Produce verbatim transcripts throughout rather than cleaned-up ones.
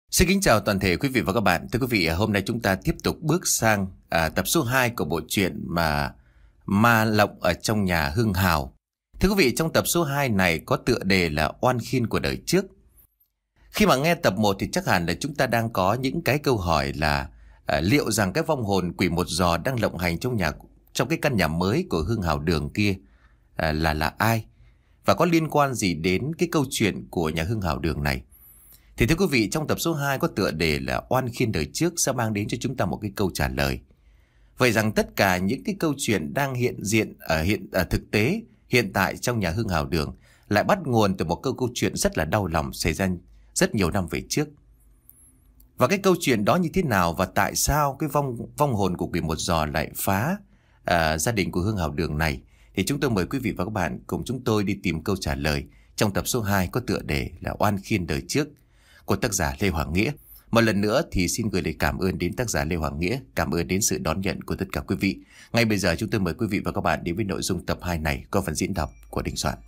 Xin kính chào toàn thể quý vị và các bạn. Thưa quý vị, hôm nay chúng ta tiếp tục bước sang à, tập số hai của bộ truyện mà Ma Lộng ở trong nhà Hưng Hào. Thưa quý vị, trong tập số hai này có tựa đề là Oan Khiên của đời trước. Khi mà nghe tập một thì chắc hẳn là chúng ta đang có những cái câu hỏi là à, liệu rằng cái vong hồn quỷ một giò đang lộng hành trong nhà trong cái căn nhà mới của Hưng Hào Đường kia à, là là ai? Và có liên quan gì đến cái câu chuyện của nhà Hưng Hào Đường này? Thì thưa quý vị, trong tập số hai có tựa đề là Oan Khiên đời trước sẽ mang đến cho chúng ta một cái câu trả lời. Vậy rằng tất cả những cái câu chuyện đang hiện diện ở hiện ở thực tế hiện tại trong nhà Hưng Hào Đường lại bắt nguồn từ một câu câu chuyện rất là đau lòng xảy ra rất nhiều năm về trước. Và cái câu chuyện đó như thế nào và tại sao cái vong vong hồn của quỷ một giò lại phá à, gia đình của Hưng Hào Đường này, thì chúng tôi mời quý vị và các bạn cùng chúng tôi đi tìm câu trả lời trong tập số hai có tựa đề là Oan Khiên đời trước của tác giả Lê Hoàng Nghĩa. Một lần nữa thì xin gửi lời cảm ơn đến tác giả Lê Hoàng Nghĩa, cảm ơn đến sự đón nhận của tất cả quý vị. Ngay bây giờ chúng tôi mời quý vị và các bạn đến với nội dung tập hai này có phần diễn đọc của Đình Soạn.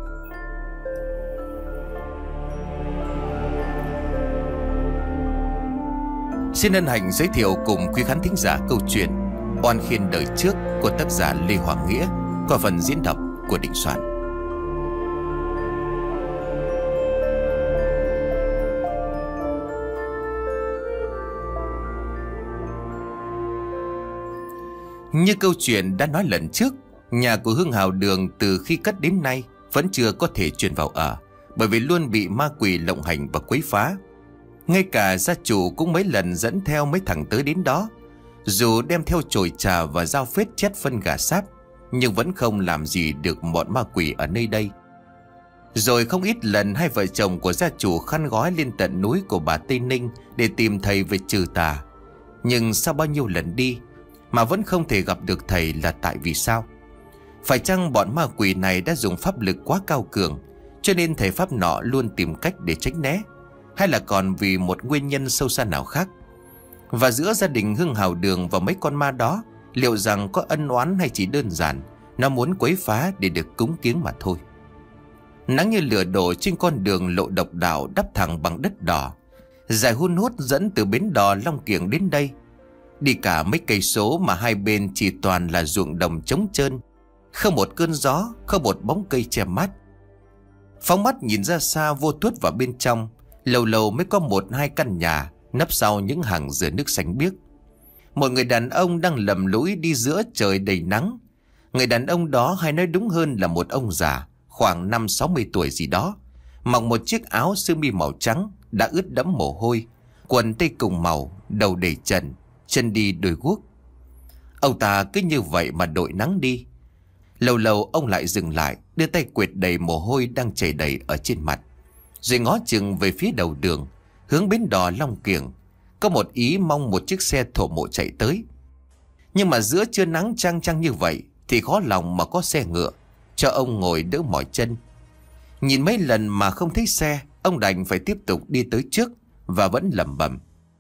Xin hân hạnh giới thiệu cùng quý khán thính giả câu chuyện Oan Khiên đời trước của tác giả Lê Hoàng Nghĩa qua phần diễn đọc của Đình Soạn. Như câu chuyện đã nói lần trước, nhà của Hưng Hào Đường từ khi cất đến nay vẫn chưa có thể chuyển vào ở, bởi vì luôn bị ma quỷ lộng hành và quấy phá. Ngay cả gia chủ cũng mấy lần dẫn theo mấy thằng tới đến đó, dù đem theo chổi trà và dao phết chét phân gà sáp, nhưng vẫn không làm gì được bọn ma quỷ ở nơi đây. Rồi không ít lần hai vợ chồng của gia chủ khăn gói lên tận núi của bà Tây Ninh để tìm thầy về trừ tà. Nhưng sau bao nhiêu lần đi mà vẫn không thể gặp được thầy là tại vì sao? Phải chăng bọn ma quỷ này đã dùng pháp lực quá cao cường, cho nên thầy pháp nọ luôn tìm cách để tránh né? Hay là còn vì một nguyên nhân sâu xa nào khác? Và giữa gia đình Hưng Hào Đường và mấy con ma đó, liệu rằng có ân oán hay chỉ đơn giản nó muốn quấy phá để được cúng kiếng mà thôi? Nắng như lửa đổ trên con đường lộ độc đạo đắp thẳng bằng đất đỏ, dài hun hút dẫn từ bến đò Long Kiểng đến đây. Đi cả mấy cây số mà hai bên chỉ toàn là ruộng đồng trống trơn, không một cơn gió, không một bóng cây che mát. Phóng mắt nhìn ra xa vô tuốt vào bên trong, lâu lâu mới có một hai căn nhà nấp sau những hàng dừa nước xanh biếc. Một người đàn ông đang lầm lũi đi giữa trời đầy nắng. Người đàn ông đó, hay nói đúng hơn là một ông già khoảng năm sáu mươi tuổi gì đó, mặc một chiếc áo sơ mi màu trắng đã ướt đẫm mồ hôi, quần tây cùng màu, đầu đầy trần, chân đi đôi guốc. Ông ta cứ như vậy mà đội nắng đi. Lâu lâu ông lại dừng lại, đưa tay quệt đầy mồ hôi đang chảy đầy ở trên mặt, rồi ngó chừng về phía đầu đường, hướng bến đò Long Kiểng, có một ý mong một chiếc xe thổ mộ chạy tới. Nhưng mà giữa trưa nắng chang chang như vậy thì khó lòng mà có xe ngựa cho ông ngồi đỡ mỏi chân. Nhìn mấy lần mà không thấy xe, ông đành phải tiếp tục đi tới trước và vẫn lẩm bẩm: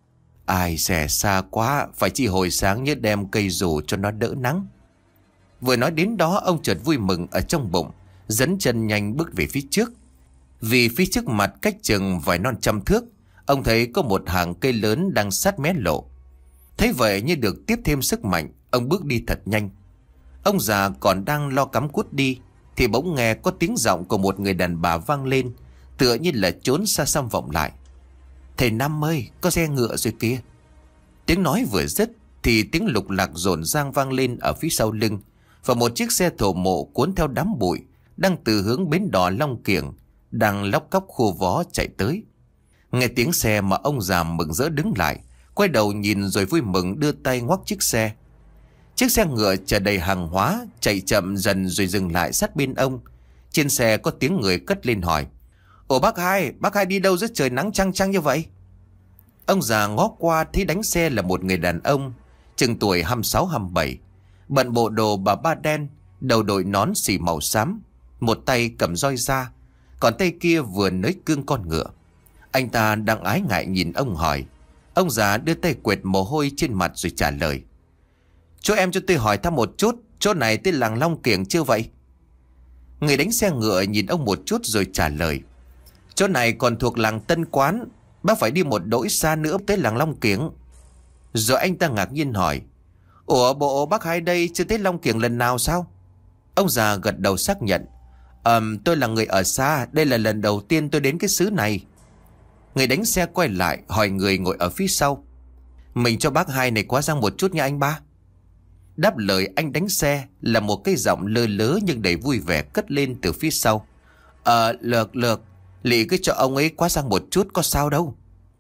ai xe xa quá, phải chi hồi sáng nhớ đem cây dù cho nó đỡ nắng. Vừa nói đến đó, ông chợt vui mừng ở trong bụng, dẫn chân nhanh bước về phía trước. Vì phía trước mặt cách chừng vài non trăm thước, ông thấy có một hàng cây lớn đang sát mé lộ. Thấy vậy như được tiếp thêm sức mạnh, ông bước đi thật nhanh. Ông già còn đang lo cắm cút đi thì bỗng nghe có tiếng giọng của một người đàn bà vang lên, tựa như là trốn xa xăm vọng lại: thầy Năm ơi, có xe ngựa rồi kìa. Tiếng nói vừa dứt thì tiếng lục lạc rộn rang vang lên ở phía sau lưng, và một chiếc xe thổ mộ cuốn theo đám bụi đang từ hướng bến đò Long Kiểng đang lóc cóc khô vó chạy tới. Nghe tiếng xe mà ông già mừng rỡ đứng lại, quay đầu nhìn rồi vui mừng đưa tay ngoắc chiếc xe. Chiếc xe ngựa chở đầy hàng hóa chạy chậm dần rồi dừng lại sát bên ông. Trên xe có tiếng người cất lên hỏi: ồ bác hai, bác hai đi đâu giữa trời nắng chang chang như vậy? Ông già ngó qua thấy đánh xe là một người đàn ông chừng tuổi hăm sáu hăm bảy, bận bộ đồ bà ba đen, đầu đội nón xì màu xám, một tay cầm roi da, còn tay kia vừa nới cương con ngựa. Anh ta đang ái ngại nhìn ông hỏi. Ông già đưa tay quệt mồ hôi trên mặt rồi trả lời: chú em cho tôi hỏi thăm một chút, chỗ này tên làng Long Kiểng chưa vậy? Người đánh xe ngựa nhìn ông một chút rồi trả lời: chỗ này còn thuộc làng Tân Quán, Bác phải đi một đỗi xa nữa tới làng Long Kiểng. Rồi anh ta ngạc nhiên hỏi: Ủa bộ bác hai đây chưa tới Long Kiểng lần nào sao? Ông già gật đầu xác nhận: Ờm tôi là người ở xa, đây là lần đầu tiên tôi đến cái xứ này. Người đánh xe quay lại hỏi người ngồi ở phía sau: Mình cho bác hai này quá giang một chút nha anh ba. Đáp lời anh đánh xe là một cái giọng lơ lớ nhưng đầy vui vẻ cất lên từ phía sau: Ờ lược lược, lị cứ cho ông ấy quá giang một chút có sao đâu.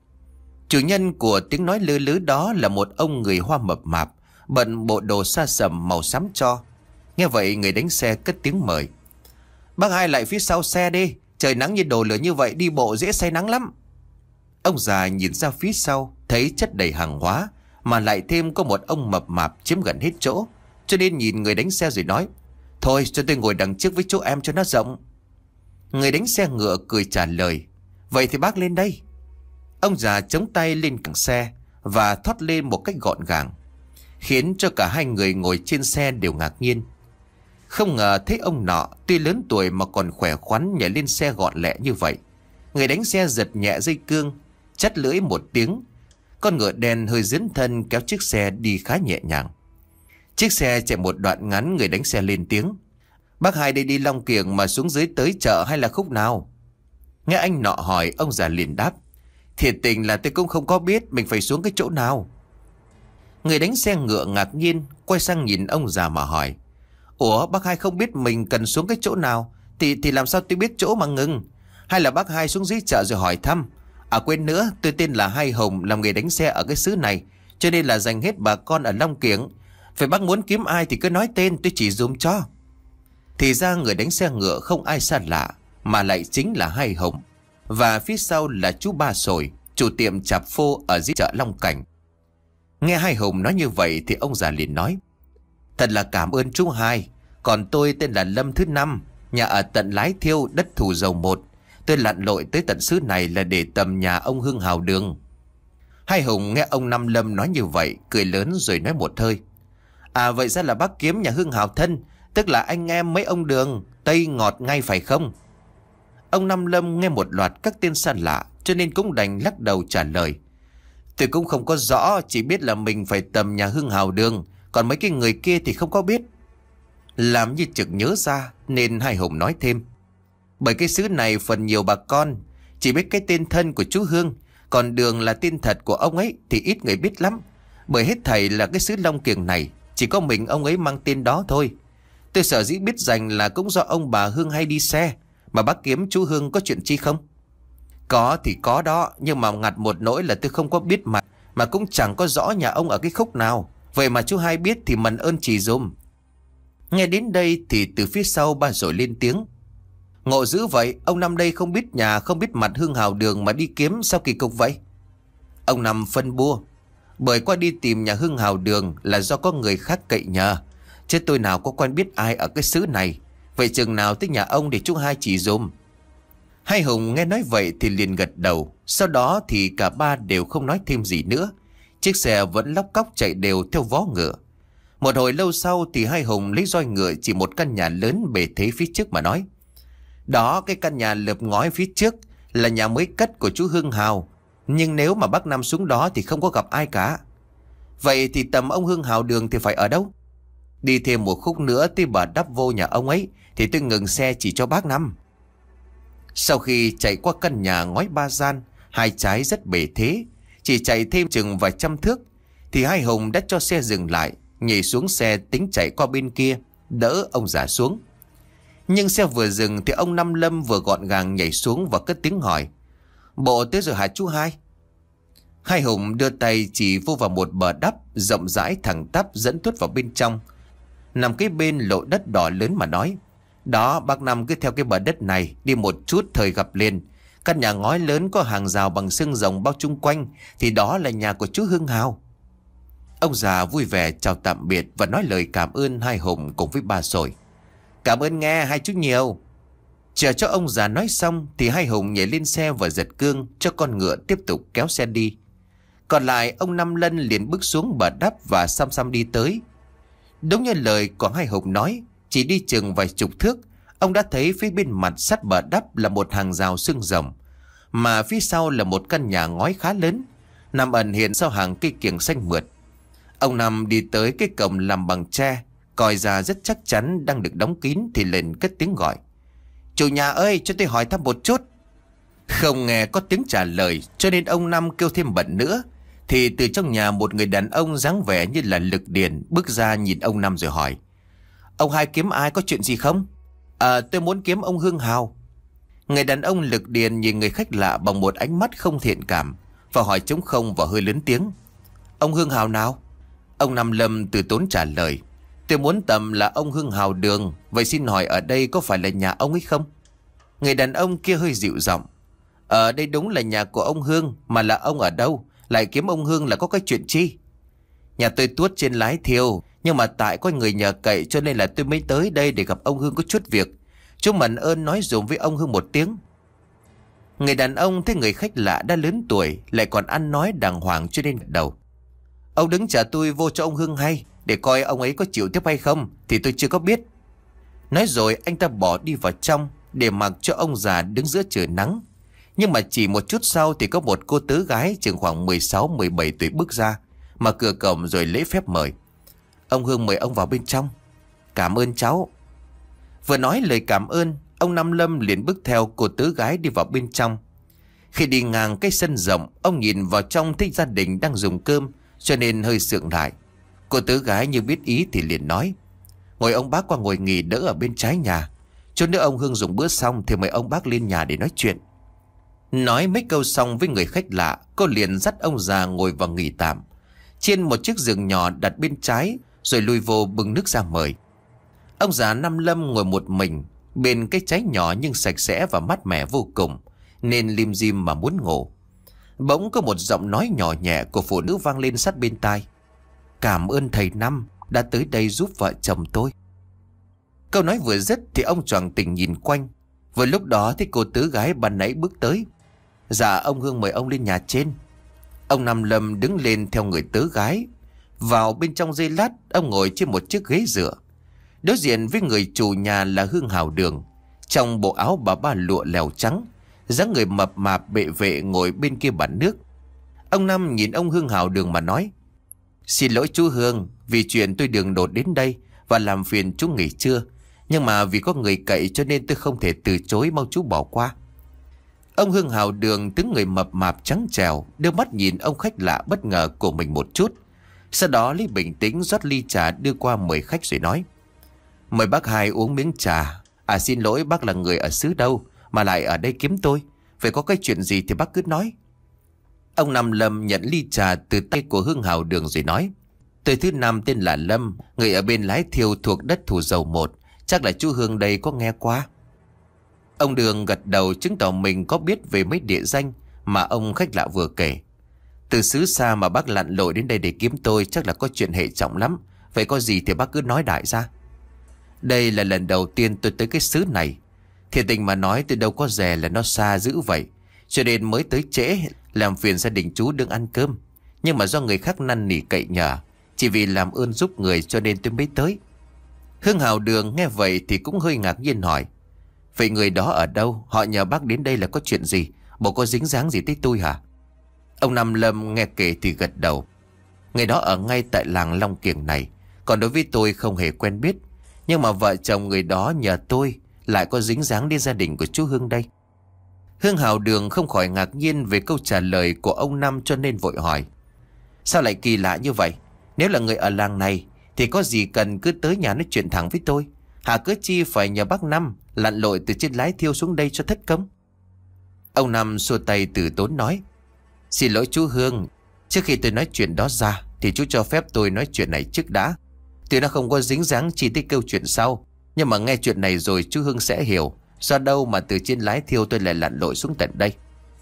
Chủ nhân của tiếng nói lơ lớ đó là một ông người Hoa mập mạp, bận bộ đồ sa sầm màu xám tro. Nghe vậy người đánh xe cất tiếng mời: Bác hai lại phía sau xe đi, trời nắng như đổ lửa như vậy đi bộ dễ say nắng lắm. Ông già nhìn ra phía sau thấy chất đầy hàng hóa, mà lại thêm có một ông mập mạp chiếm gần hết chỗ, cho nên nhìn người đánh xe rồi nói: Thôi cho tôi ngồi đằng trước với chỗ em cho nó rộng. Người đánh xe ngựa cười trả lời: Vậy thì bác lên đây. Ông già chống tay lên cẳng xe và thoát lên một cách gọn gàng, khiến cho cả hai người ngồi trên xe đều ngạc nhiên. Không ngờ thấy ông nọ tuy lớn tuổi mà còn khỏe khoắn nhảy lên xe gọn lẹ như vậy. Người đánh xe giật nhẹ dây cương, chắt lưỡi một tiếng, con ngựa đen hơi dấn thân kéo chiếc xe đi khá nhẹ nhàng. Chiếc xe chạy một đoạn ngắn, người đánh xe lên tiếng: Bác hai đây đi Long Kiểng mà xuống dưới tới chợ hay là khúc nào? Nghe anh nọ hỏi, ông già liền đáp: Thiệt tình là tôi cũng không có biết mình phải xuống cái chỗ nào. Người đánh xe ngựa ngạc nhiên quay sang nhìn ông già mà hỏi: Ủa bác hai không biết mình cần xuống cái chỗ nào Thì thì làm sao tôi biết chỗ mà ngừng? Hay là bác hai xuống dưới chợ rồi hỏi thăm? À quên nữa, tôi tên là Hai Hồng, làm nghề đánh xe ở cái xứ này, cho nên là dành hết bà con ở Long Kiểng. Phải bác muốn kiếm ai thì cứ nói tên, tôi chỉ dùm cho. Thì ra người đánh xe ngựa không ai xa lạ, mà lại chính là Hai Hồng. Và phía sau là chú Ba Sồi, chủ tiệm chạp phô ở dưới chợ Long Cảnh. Nghe Hai Hồng nói như vậy thì ông già liền nói: Thật là cảm ơn chú Hai. Còn tôi tên là Lâm Thứ Năm, nhà ở tận Lái Thiêu, đất Thủ Dầu Một. Tôi lặn lội tới tận xứ này là để tầm nhà ông Hưng Hào Đường. Hai Hùng nghe ông Năm Lâm nói như vậy, cười lớn rồi nói một hơi: À vậy ra là bác kiếm nhà Hưng Hào thân, tức là anh em mấy ông Đường, Tây Ngọt ngay phải không? Ông Năm Lâm nghe một loạt các tên xa lạ, cho nên cũng đành lắc đầu trả lời: Tôi cũng không có rõ, chỉ biết là mình phải tầm nhà Hưng Hào Đường, còn mấy cái người kia thì không có biết. Làm như chực nhớ ra nên Hai Hùng nói thêm: Bởi cái xứ này phần nhiều bà con chỉ biết cái tên thân của chú Hương, còn Đường là tên thật của ông ấy thì ít người biết lắm. Bởi hết thảy là cái xứ Long Kiểng này chỉ có mình ông ấy mang tên đó thôi. Tôi sở dĩ biết rằng là cũng do ông bà Hương hay đi xe. Mà bác kiếm chú Hương có chuyện chi không? Có thì có đó, nhưng mà ngặt một nỗi là tôi không có biết mặt, mà cũng chẳng có rõ nhà ông ở cái khúc nào. Vậy mà chú Hai biết thì mần ơn chỉ dùm. Nghe đến đây thì từ phía sau Ba Sồi lên tiếng: Ngộ dữ vậy, ông Năm đây không biết nhà không biết mặt Hưng Hào Đường mà đi kiếm, sao kỳ cục vậy? Ông Năm phân bua: Bởi qua đi tìm nhà Hưng Hào Đường là do có người khác cậy nhờ, chứ tôi nào có quen biết ai ở cái xứ này. Vậy chừng nào tới nhà ông để chú Hai chỉ dùm. Hai Hùng nghe nói vậy thì liền gật đầu. Sau đó thì cả ba đều không nói thêm gì nữa. Chiếc xe vẫn lóc cóc chạy đều theo vó ngựa. Một hồi lâu sau thì Hai Hùng lấy roi ngựa chỉ một căn nhà lớn bề thế phía trước mà nói: Đó, cái căn nhà lợp ngói phía trước là nhà mới cất của chú Hưng Hào. Nhưng nếu mà bác Năm xuống đó thì không có gặp ai cả. Vậy thì tầm ông Hưng Hào Đường thì phải ở đâu? Đi thêm một khúc nữa tới bờ đắp vô nhà ông ấy thì tôi ngừng xe chỉ cho bác Năm. Sau khi chạy qua căn nhà ngói ba gian, hai trái rất bề thế, chỉ chạy thêm chừng vài trăm thước thì Hai Hùng đã cho xe dừng lại, nhảy xuống xe tính chạy qua bên kia đỡ ông già xuống. Nhưng xe vừa dừng thì ông Năm Lâm vừa gọn gàng nhảy xuống và cất tiếng hỏi: Bộ tới rồi hả chú Hai? Hai Hùng đưa tay chỉ vô vào một bờ đắp rộng rãi thẳng tắp dẫn tuốt vào bên trong, nằm cái bên lộ đất đỏ lớn mà nói: Đó, bác Năm cứ theo cái bờ đất này đi một chút thời gặp liền. Căn nhà ngói lớn có hàng rào bằng xương rồng bao chung quanh thì đó là nhà của chú Hưng Hào. Ông già vui vẻ chào tạm biệt và nói lời cảm ơn Hai Hùng cùng với Ba Sồi. Cảm ơn nghe hai chú nhiều. Chờ cho ông già nói xong thì Hai Hùng nhảy lên xe và giật cương cho con ngựa tiếp tục kéo xe đi. Còn lại ông Năm Lân liền bước xuống bờ đắp và xăm xăm đi tới. Đúng như lời của Hai Hùng nói, chỉ đi chừng vài chục thước, ông đã thấy phía bên mặt sát bờ đắp là một hàng rào xương rồng. mà phía sau là một căn nhà ngói khá lớn, nằm ẩn hiện sau hàng cây kiểng xanh mượt. Ông Năm đi tới cái cổng làm bằng tre, coi ra rất chắc chắn đang được đóng kín thì lên cất tiếng gọi: "Chủ nhà ơi, cho tôi hỏi thăm một chút." Không nghe có tiếng trả lời, cho nên ông Năm kêu thêm bận nữa, thì từ trong nhà một người đàn ông dáng vẻ như là lực điền bước ra nhìn ông Năm rồi hỏi: "Ông hai kiếm ai, có chuyện gì không?" "À, tôi muốn kiếm ông Hương Hào." Người đàn ông lực điền nhìn người khách lạ bằng một ánh mắt không thiện cảm và hỏi trống không và hơi lớn tiếng: "Ông Hương Hào nào?" Ông Năm Lâm từ tốn trả lời: "Tôi muốn tầm là ông Hương Hào Đường, vậy xin hỏi ở đây có phải là nhà ông ấy không?" Người đàn ông kia hơi dịu giọng: "Ở đây đúng là nhà của ông Hương, mà là ông ở đâu, lại kiếm ông Hương là có cái chuyện chi?" "Nhà tôi tuốt trên Lái Thiêu, nhưng mà tại có người nhờ cậy cho nên là tôi mới tới đây để gặp ông Hương có chút việc. Chú mẫn ơn nói dùm với ông Hương một tiếng." Người đàn ông thấy người khách lạ đã lớn tuổi lại còn ăn nói đàng hoàng cho nên gật đầu: "Ông đứng trả tôi vô cho ông Hương hay, để coi ông ấy có chịu tiếp hay không thì tôi chưa có biết." Nói rồi anh ta bỏ đi vào trong để mặc cho ông già đứng giữa trời nắng. Nhưng mà chỉ một chút sau thì có một cô tớ gái chừng khoảng mười sáu mười bảy tuổi bước ra, mở cửa cổng rồi lễ phép mời: "Ông Hương mời ông vào bên trong." "Cảm ơn cháu." Vừa nói lời cảm ơn, ông Năm Lâm liền bước theo cô tớ gái đi vào bên trong. Khi đi ngang cái sân rộng, ông nhìn vào trong thấy gia đình đang dùng cơm, cho nên hơi sượng lại. Cô tớ gái như biết ý thì liền nói: "Ngồi ông bác qua ngồi nghỉ đỡ ở bên trái nhà. Chút nữa ông Hương dùng bữa xong thì mời ông bác lên nhà để nói chuyện." Nói mấy câu xong với người khách lạ, cô liền dắt ông già ngồi vào nghỉ tạm trên một chiếc giường nhỏ đặt bên trái, rồi lui vô bưng nước ra mời. Ông già Năm Lâm ngồi một mình bên cái trái nhỏ nhưng sạch sẽ và mát mẻ vô cùng, nên lim dim mà muốn ngủ. Bỗng có một giọng nói nhỏ nhẹ của phụ nữ vang lên sát bên tai: "Cảm ơn thầy Năm đã tới đây giúp vợ chồng tôi." Câu nói vừa dứt thì ông choàng tỉnh nhìn quanh. Vừa lúc đó thì cô tứ gái ban nãy bước tới: "Dạ ông Hương mời ông lên nhà trên." Ông Năm Lâm đứng lên theo người tứ gái. Vào bên trong giây lát, ông ngồi trên một chiếc ghế dựa. Đối diện với người chủ nhà là Hương Hào Đường, trong bộ áo bà ba lụa lèo trắng, dáng người mập mạp bệ vệ ngồi bên kia bàn nước. Ông Năm nhìn ông Hương Hào Đường mà nói: "Xin lỗi chú Hương, vì chuyện tôi đường đột đến đây và làm phiền chú nghỉ trưa. Nhưng mà vì có người cậy cho nên tôi không thể từ chối, mong chú bỏ qua." Ông Hương Hào Đường tướng người mập mạp trắng trẻo, đưa mắt nhìn ông khách lạ bất ngờ của mình một chút. Sau đó lấy bình tĩnh rót ly trà đưa qua mời khách rồi nói: "Mời bác hai uống miếng trà. À xin lỗi, bác là người ở xứ đâu mà lại ở đây kiếm tôi? Phải có cái chuyện gì thì bác cứ nói." Ông Năm Lâm nhận ly trà từ tay của Hương Hào Đường rồi nói: "Tôi thứ năm tên là Lâm, người ở bên Lái Thiêu thuộc đất Thủ Dầu một. Chắc là chú Hương đây có nghe qua." Ông Đường gật đầu chứng tỏ mình có biết về mấy địa danh mà ông khách lạ vừa kể. "Từ xứ xa mà bác lặn lội đến đây để kiếm tôi, chắc là có chuyện hệ trọng lắm. Vậy có gì thì bác cứ nói đại ra." "Đây là lần đầu tiên tôi tới cái xứ này. Thiệt tình mà nói tôi đâu có dè là nó xa dữ vậy, cho nên mới tới trễ, làm phiền gia đình chú đừng ăn cơm. Nhưng mà do người khác năn nỉ cậy nhờ, chỉ vì làm ơn giúp người cho nên tôi mới tới." Hương Hào Đường nghe vậy thì cũng hơi ngạc nhiên hỏi: "Vậy người đó ở đâu? Họ nhờ bác đến đây là có chuyện gì? Bộ có dính dáng gì tới tôi hả?" Ông Năm Lâm nghe kể thì gật đầu: "Người đó ở ngay tại làng Long Kiểng này. Còn đối với tôi không hề quen biết. Nhưng mà vợ chồng người đó nhờ tôi lại có dính dáng đến gia đình của chú Hương đây." Hương Hào Đường không khỏi ngạc nhiên về câu trả lời của ông Năm cho nên vội hỏi: "Sao lại kỳ lạ như vậy? Nếu là người ở làng này thì có gì cần cứ tới nhà nói chuyện thẳng với tôi, hà cớ chi phải nhờ bác Năm lặn lội từ trên Lái Thiêu xuống đây cho thất công?" Ông Năm xua tay từ tốn nói: "Xin lỗi chú Hương, trước khi tôi nói chuyện đó ra thì chú cho phép tôi nói chuyện này trước đã. Tuy nó không có dính dáng chi tiết câu chuyện sau, nhưng mà nghe chuyện này rồi chú Hương sẽ hiểu do đâu mà từ trên Lái Thiêu tôi lại lặn lội xuống tận đây."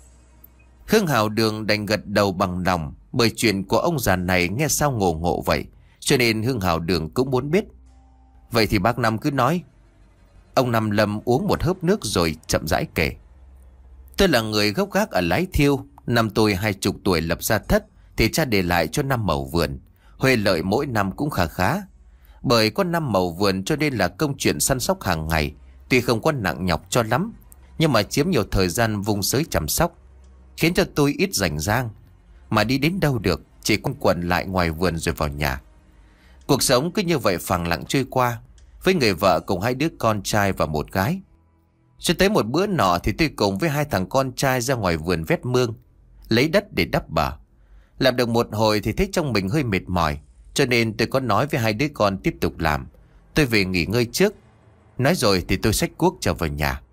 Hương Hào Đường đành gật đầu bằng lòng, bởi chuyện của ông già này nghe sao ngộ ngộ vậy, cho nên Hương Hào Đường cũng muốn biết. "Vậy thì bác Năm cứ nói." Ông Năm Lâm uống một hớp nước rồi chậm rãi kể: "Tôi là người gốc gác ở Lái Thiêu. Năm tôi hai chục tuổi lập gia thất thì cha để lại cho năm mẩu vườn. Huê lợi mỗi năm cũng khá khá. Bởi có năm mẩu vườn cho nên là công chuyện săn sóc hàng ngày tuy không có nặng nhọc cho lắm, nhưng mà chiếm nhiều thời gian vung sới chăm sóc. khiến cho tôi ít rảnh rang. Mà đi đến đâu được, chỉ quanh quẩn lại ngoài vườn rồi vào nhà. Cuộc sống cứ như vậy phẳng lặng trôi qua, với người vợ cùng hai đứa con trai và một gái. Cho tới một bữa nọ thì tôi cùng với hai thằng con trai ra ngoài vườn vét mương, lấy đất để đắp bờ. Làm được một hồi thì thấy trong mình hơi mệt mỏi, cho nên tôi có nói với hai đứa con tiếp tục làm. Tôi về nghỉ ngơi trước. Nói rồi thì tôi xách cuốc trở vào nhà.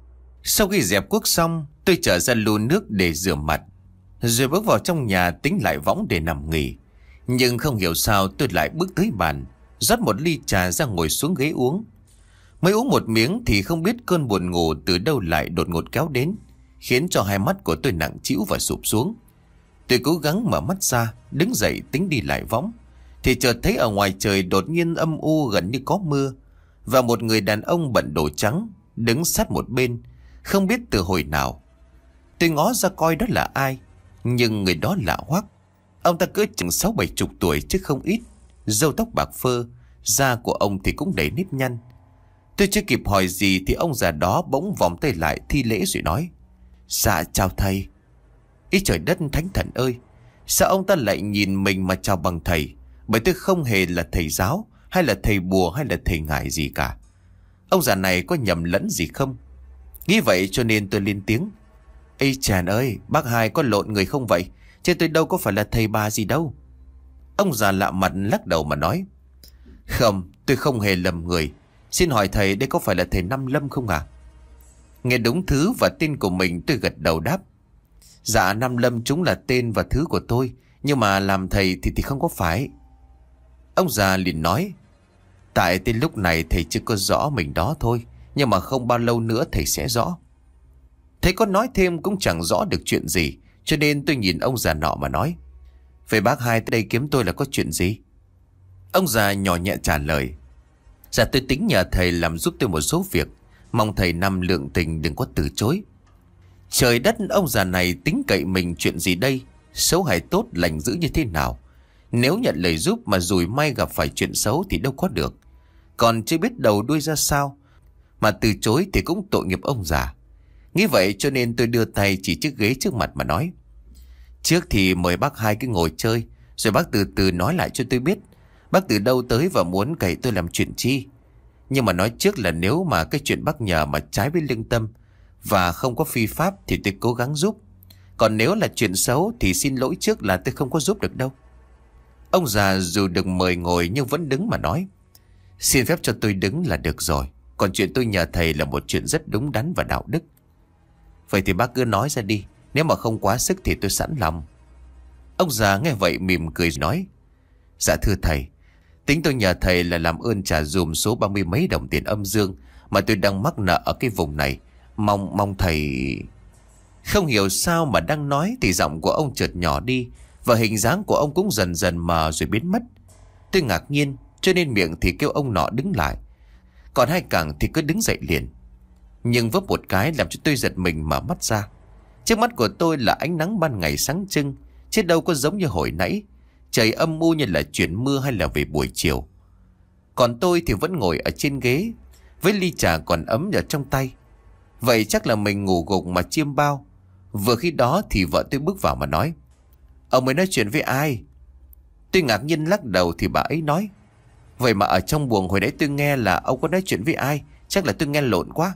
Sau khi dẹp cuốc xong, tôi trở ra lu nước để rửa mặt, rồi bước vào trong nhà tính lại võng để nằm nghỉ. Nhưng không hiểu sao tôi lại bước tới bàn, rót một ly trà ra ngồi xuống ghế uống. Mới uống một miếng thì không biết cơn buồn ngủ từ đâu lại đột ngột kéo đến, khiến cho hai mắt của tôi nặng trĩu và sụp xuống. Tôi cố gắng mở mắt ra, đứng dậy tính đi lại võng, thì chợt thấy ở ngoài trời đột nhiên âm u gần như có mưa, và một người đàn ông bận đồ trắng đứng sát một bên, không biết từ hồi nào. Tôi ngó ra coi đó là ai, nhưng người đó lạ hoắc. Ông ta cỡ chừng sáu bảy chục tuổi chứ không ít, râu tóc bạc phơ, da của ông thì cũng đầy nếp nhăn. Tôi chưa kịp hỏi gì thì ông già đó bỗng vòng tay lại thi lễ rồi nói: "Dạ chào thầy." Ý trời đất thánh thần ơi, sao ông ta lại nhìn mình mà chào bằng thầy? Bởi tôi không hề là thầy giáo, hay là thầy bùa, hay là thầy ngải gì cả. Ông già này có nhầm lẫn gì không? Nghĩ vậy cho nên tôi lên tiếng: "Ê chàng ơi, bác hai có lộn người không vậy? Chứ tôi đâu có phải là thầy bà gì đâu." Ông già lạ mặt lắc đầu mà nói: "Không, tôi không hề lầm người. Xin hỏi thầy đây có phải là thầy Năm Lâm không à?" Nghe đúng thứ và tên của mình, tôi gật đầu đáp: "Dạ Năm Lâm chúng là tên và thứ của tôi, nhưng mà làm thầy thì thì không có phải." Ông già liền nói: "Tại tên lúc này thầy chưa có rõ mình đó thôi, nhưng mà không bao lâu nữa thầy sẽ rõ." Thầy có nói thêm cũng chẳng rõ được chuyện gì, cho nên tôi nhìn ông già nọ mà nói: "Vậy bác hai tới đây kiếm tôi là có chuyện gì?" Ông già nhỏ nhẹ trả lời: "Dạ tôi tính nhờ thầy làm giúp tôi một số việc, mong thầy Năm lượng tình đừng có từ chối." Trời đất, ông già này tính cậy mình chuyện gì đây? Xấu hay tốt, lành dữ như thế nào? Nếu nhận lời giúp mà rủi may gặp phải chuyện xấu thì đâu có được. Còn chưa biết đầu đuôi ra sao, mà từ chối thì cũng tội nghiệp ông già. Nghĩ vậy cho nên tôi đưa tay chỉ chiếc ghế trước mặt mà nói: "Trước thì mời bác hai cứ ngồi chơi, rồi bác từ từ nói lại cho tôi biết bác từ đâu tới và muốn cậy tôi làm chuyện chi. Nhưng mà nói trước là nếu mà cái chuyện bác nhờ mà trái với lương tâm và không có phi pháp thì tôi cố gắng giúp. Còn nếu là chuyện xấu thì xin lỗi trước là tôi không có giúp được đâu." Ông già dù được mời ngồi nhưng vẫn đứng mà nói: "Xin phép cho tôi đứng là được rồi. Còn chuyện tôi nhờ thầy là một chuyện rất đúng đắn và đạo đức." "Vậy thì bác cứ nói ra đi, nếu mà không quá sức thì tôi sẵn lòng." Ông già nghe vậy mỉm cười nói: "Dạ thưa thầy, tính tôi nhờ thầy là làm ơn trả dùm số ba mươi mấy đồng tiền âm dương mà tôi đang mắc nợ ở cái vùng này. Mong mong thầy..." Không hiểu sao mà đang nói thì giọng của ông chợt nhỏ đi, và hình dáng của ông cũng dần dần mờ rồi biến mất. Tôi ngạc nhiên cho nên miệng thì kêu ông nọ đứng lại, còn hai cẳng thì cứ đứng dậy liền. Nhưng vấp một cái làm cho tôi giật mình mở mắt ra. Trước mắt của tôi là ánh nắng ban ngày sáng trưng, chứ đâu có giống như hồi nãy trời âm u như là chuyển mưa hay là về buổi chiều. Còn tôi thì vẫn ngồi ở trên ghế với ly trà còn ấm ở trong tay. Vậy chắc là mình ngủ gục mà chiêm bao. Vừa khi đó thì vợ tôi bước vào mà nói: "Ông mới nói chuyện với ai?" Tôi ngạc nhiên lắc đầu thì bà ấy nói: "Vậy mà ở trong buồng hồi nãy tôi nghe là ông có nói chuyện với ai, chắc là tôi nghe lộn quá."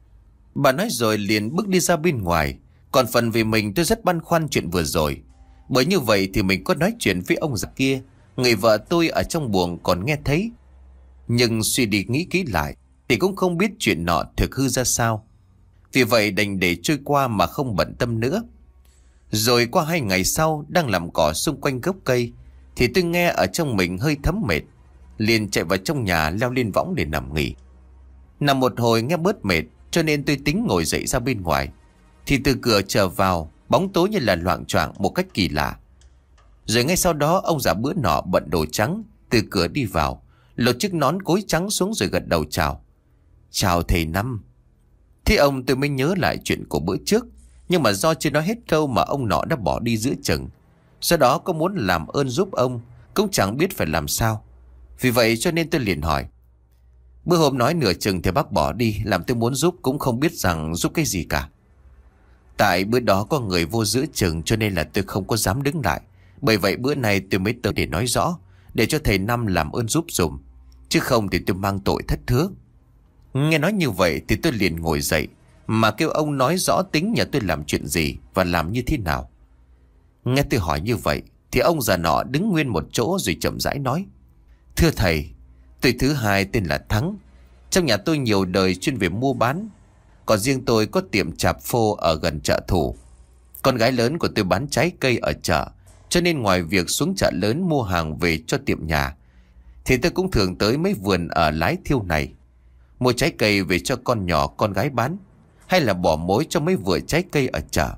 Bà nói rồi liền bước đi ra bên ngoài. Còn phần về mình tôi rất băn khoăn chuyện vừa rồi. Bởi như vậy thì mình có nói chuyện với ông già kia, người vợ tôi ở trong buồng còn nghe thấy. Nhưng suy đi nghĩ kỹ lại thì cũng không biết chuyện nọ thực hư ra sao. Vì vậy đành để trôi qua mà không bận tâm nữa. Rồi qua hai ngày sau, đang làm cỏ xung quanh gốc cây thì tôi nghe ở trong mình hơi thấm mệt, liền chạy vào trong nhà leo lên võng để nằm nghỉ. Nằm một hồi nghe bớt mệt cho nên tôi tính ngồi dậy ra bên ngoài, thì từ cửa trở vào bóng tối như là loạng choạng một cách kỳ lạ. Rồi ngay sau đó ông già bữa nọ bận đồ trắng từ cửa đi vào, lột chiếc nón cối trắng xuống rồi gật đầu chào: "Chào thầy Năm." Thế ông tôi mới nhớ lại chuyện của bữa trước, nhưng mà do chưa nói hết câu mà ông nọ đã bỏ đi giữa chừng. Sau đó có muốn làm ơn giúp ông cũng chẳng biết phải làm sao. Vì vậy cho nên tôi liền hỏi: "Bữa hôm nói nửa chừng thì bác bỏ đi, làm tôi muốn giúp cũng không biết rằng giúp cái gì cả." Tại bữa đó có người vô giữa chừng cho nên là tôi không có dám đứng lại. Bởi vậy bữa này tôi mới tới để nói rõ, để cho thầy Năm làm ơn giúp dùm. Chứ không thì tôi mang tội thất hứa. Nghe nói như vậy thì tôi liền ngồi dậy, mà kêu ông nói rõ tính nhà tôi làm chuyện gì và làm như thế nào. Nghe tôi hỏi như vậy thì ông già nọ đứng nguyên một chỗ rồi chậm rãi nói: Thưa thầy, tôi thứ hai tên là Thắng. Trong nhà tôi nhiều đời chuyên về mua bán. Còn riêng tôi có tiệm chạp phô ở gần chợ Thủ. Con gái lớn của tôi bán trái cây ở chợ, cho nên ngoài việc xuống chợ lớn mua hàng về cho tiệm nhà, thì tôi cũng thường tới mấy vườn ở Lái Thiêu này, mua trái cây về cho con nhỏ con gái bán, hay là bỏ mối cho mấy vựa trái cây ở chợ.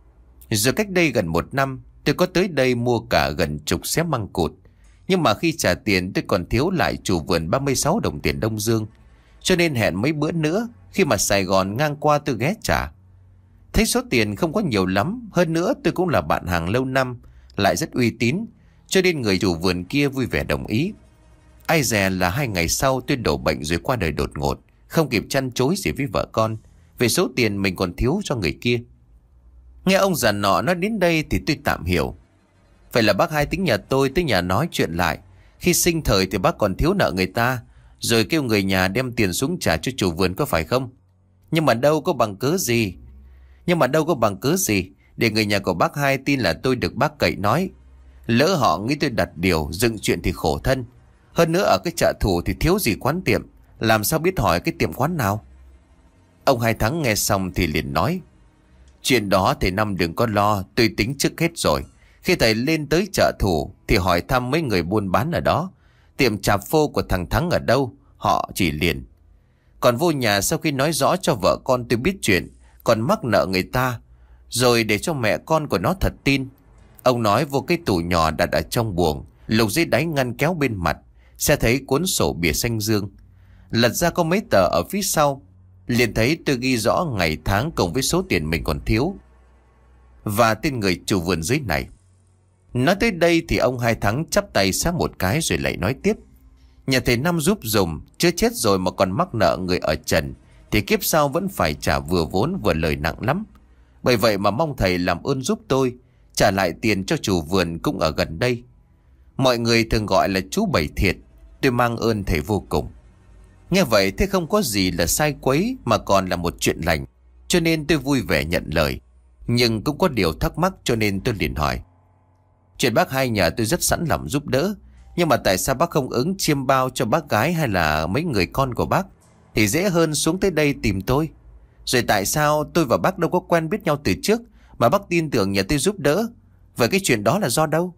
Rồi cách đây gần một năm, tôi có tới đây mua cả gần chục xé măng cụt. Nhưng mà khi trả tiền tôi còn thiếu lại chủ vườn ba mươi sáu đồng tiền Đông Dương. Cho nên hẹn mấy bữa nữa, khi mà Sài Gòn ngang qua tôi ghé trả. Thấy số tiền không có nhiều lắm, hơn nữa tôi cũng là bạn hàng lâu năm, lại rất uy tín, cho nên người chủ vườn kia vui vẻ đồng ý. Ai dè là hai ngày sau tôi đổ bệnh rồi qua đời đột ngột, không kịp chăn chối gì với vợ con về số tiền mình còn thiếu cho người kia. Nghe ông già nọ nói đến đây thì tôi tạm hiểu. Phải là bác hai tính nhà tôi tới nhà nói chuyện lại. Khi sinh thời thì bác còn thiếu nợ người ta, rồi kêu người nhà đem tiền xuống trả cho chủ vườn, có phải không? Nhưng mà đâu có bằng cớ gì Nhưng mà đâu có bằng cớ gì để người nhà của bác hai tin là tôi được bác cậy nói. Lỡ họ nghĩ tôi đặt điều dựng chuyện thì khổ thân. Hơn nữa ở cái chợ Thủ thì thiếu gì quán tiệm, làm sao biết hỏi cái tiệm quán nào. Ông Hai Thắng nghe xong thì liền nói: Chuyện đó thầy Năm đừng có lo, tôi tính trước hết rồi. Khi thầy lên tới chợ Thủ thì hỏi thăm mấy người buôn bán ở đó, tiệm chạp phô của thằng Thắng ở đâu, họ chỉ liền. Còn vô nhà sau khi nói rõ cho vợ con tôi biết chuyện, còn mắc nợ người ta, rồi để cho mẹ con của nó thật tin. Ông nói vô cái tủ nhỏ đặt ở trong buồng, lục dưới đáy ngăn kéo bên mặt, sẽ thấy cuốn sổ bìa xanh dương. Lật ra có mấy tờ ở phía sau, liền thấy tôi ghi rõ ngày tháng cộng với số tiền mình còn thiếu, và tên người chủ vườn dưới này. Nói tới đây thì ông Hai Thắng chắp tay sát một cái rồi lại nói tiếp: Nhà thầy Năm giúp dùm, chưa chết rồi mà còn mắc nợ người ở trần, thì kiếp sau vẫn phải trả vừa vốn vừa lời nặng lắm. Bởi vậy mà mong thầy làm ơn giúp tôi trả lại tiền cho chủ vườn cũng ở gần đây. Mọi người thường gọi là chú Bảy Thiệt. Tôi mang ơn thầy vô cùng. Nghe vậy thế không có gì là sai quấy, mà còn là một chuyện lành, cho nên tôi vui vẻ nhận lời. Nhưng cũng có điều thắc mắc, cho nên tôi liền hỏi: Chuyện bác hai nhà tôi rất sẵn lòng giúp đỡ, nhưng mà tại sao bác không ứng chiêm bao cho bác gái hay là mấy người con của bác, thì dễ hơn xuống tới đây tìm tôi? Rồi tại sao tôi và bác đâu có quen biết nhau từ trước mà bác tin tưởng nhà tôi giúp đỡ? Vậy cái chuyện đó là do đâu?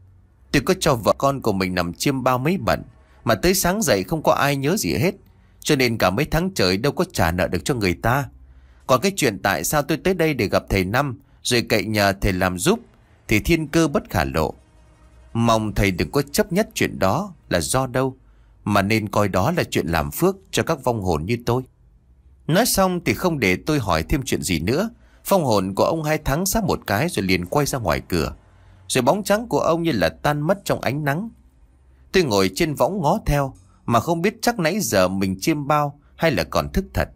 Tôi có cho vợ con của mình nằm chiêm bao mấy bận, mà tới sáng dậy không có ai nhớ gì hết, cho nên cả mấy tháng trời đâu có trả nợ được cho người ta. Còn cái chuyện tại sao tôi tới đây để gặp thầy Năm rồi cậy nhờ thầy làm giúp thì thiên cơ bất khả lộ. Mong thầy đừng có chấp nhất chuyện đó là do đâu, mà nên coi đó là chuyện làm phước cho các vong hồn như tôi. Nói xong thì không để tôi hỏi thêm chuyện gì nữa, phong hồn của ông Hai Thắng sát một cái rồi liền quay ra ngoài cửa, rồi bóng trắng của ông như là tan mất trong ánh nắng. Tôi ngồi trên võng ngó theo, mà không biết chắc nãy giờ mình chiêm bao hay là còn thức thật.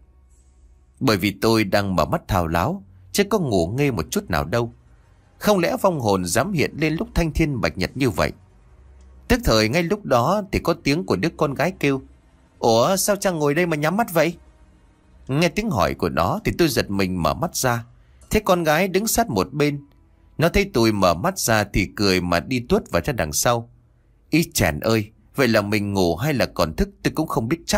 Bởi vì tôi đang mở mắt thao láo, chứ có ngủ nghê một chút nào đâu. Không lẽ vong hồn dám hiện lên lúc thanh thiên bạch nhật như vậy? Tức thời ngay lúc đó thì có tiếng của đứa con gái kêu: Ủa sao Trang ngồi đây mà nhắm mắt vậy? Nghe tiếng hỏi của nó thì tôi giật mình mở mắt ra, thấy con gái đứng sát một bên. Nó thấy tôi mở mắt ra thì cười mà đi tuốt vào ra đằng sau. Ý chèn ơi, vậy là mình ngủ hay là còn thức tôi cũng không biết chắc.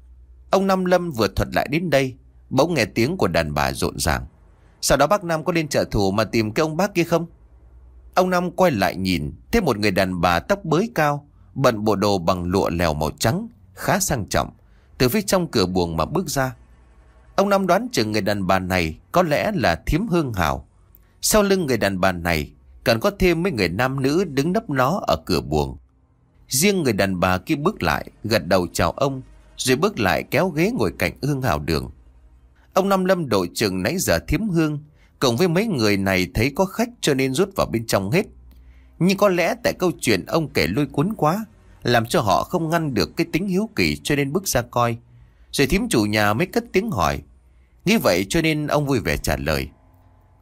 Ông Năm Lâm vừa thuật lại đến đây, bỗng nghe tiếng của đàn bà rộn ràng: Sau đó bác Năm có lên chợ Thủ mà tìm cái ông bác kia không? Ông Năm quay lại nhìn, thấy một người đàn bà tóc bới cao, bận bộ đồ bằng lụa lèo màu trắng, khá sang trọng, từ phía trong cửa buồng mà bước ra. Ông Năm đoán chừng người đàn bà này có lẽ là Thím Hương Hảo. Sau lưng người đàn bà này còn có thêm mấy người nam nữ đứng nấp nó ở cửa buồng. Riêng người đàn bà kia bước lại, gật đầu chào ông, rồi bước lại kéo ghế ngồi cạnh Hương Hảo Đường. Ông Năm Lâm đội chừng nãy giờ Thím Hương cùng với mấy người này thấy có khách cho nên rút vào bên trong hết. Nhưng có lẽ tại câu chuyện ông kể lôi cuốn quá, làm cho họ không ngăn được cái tính hiếu kỳ cho nên bước ra coi. Rồi thím chủ nhà mới cất tiếng hỏi. Nghĩ vậy cho nên ông vui vẻ trả lời: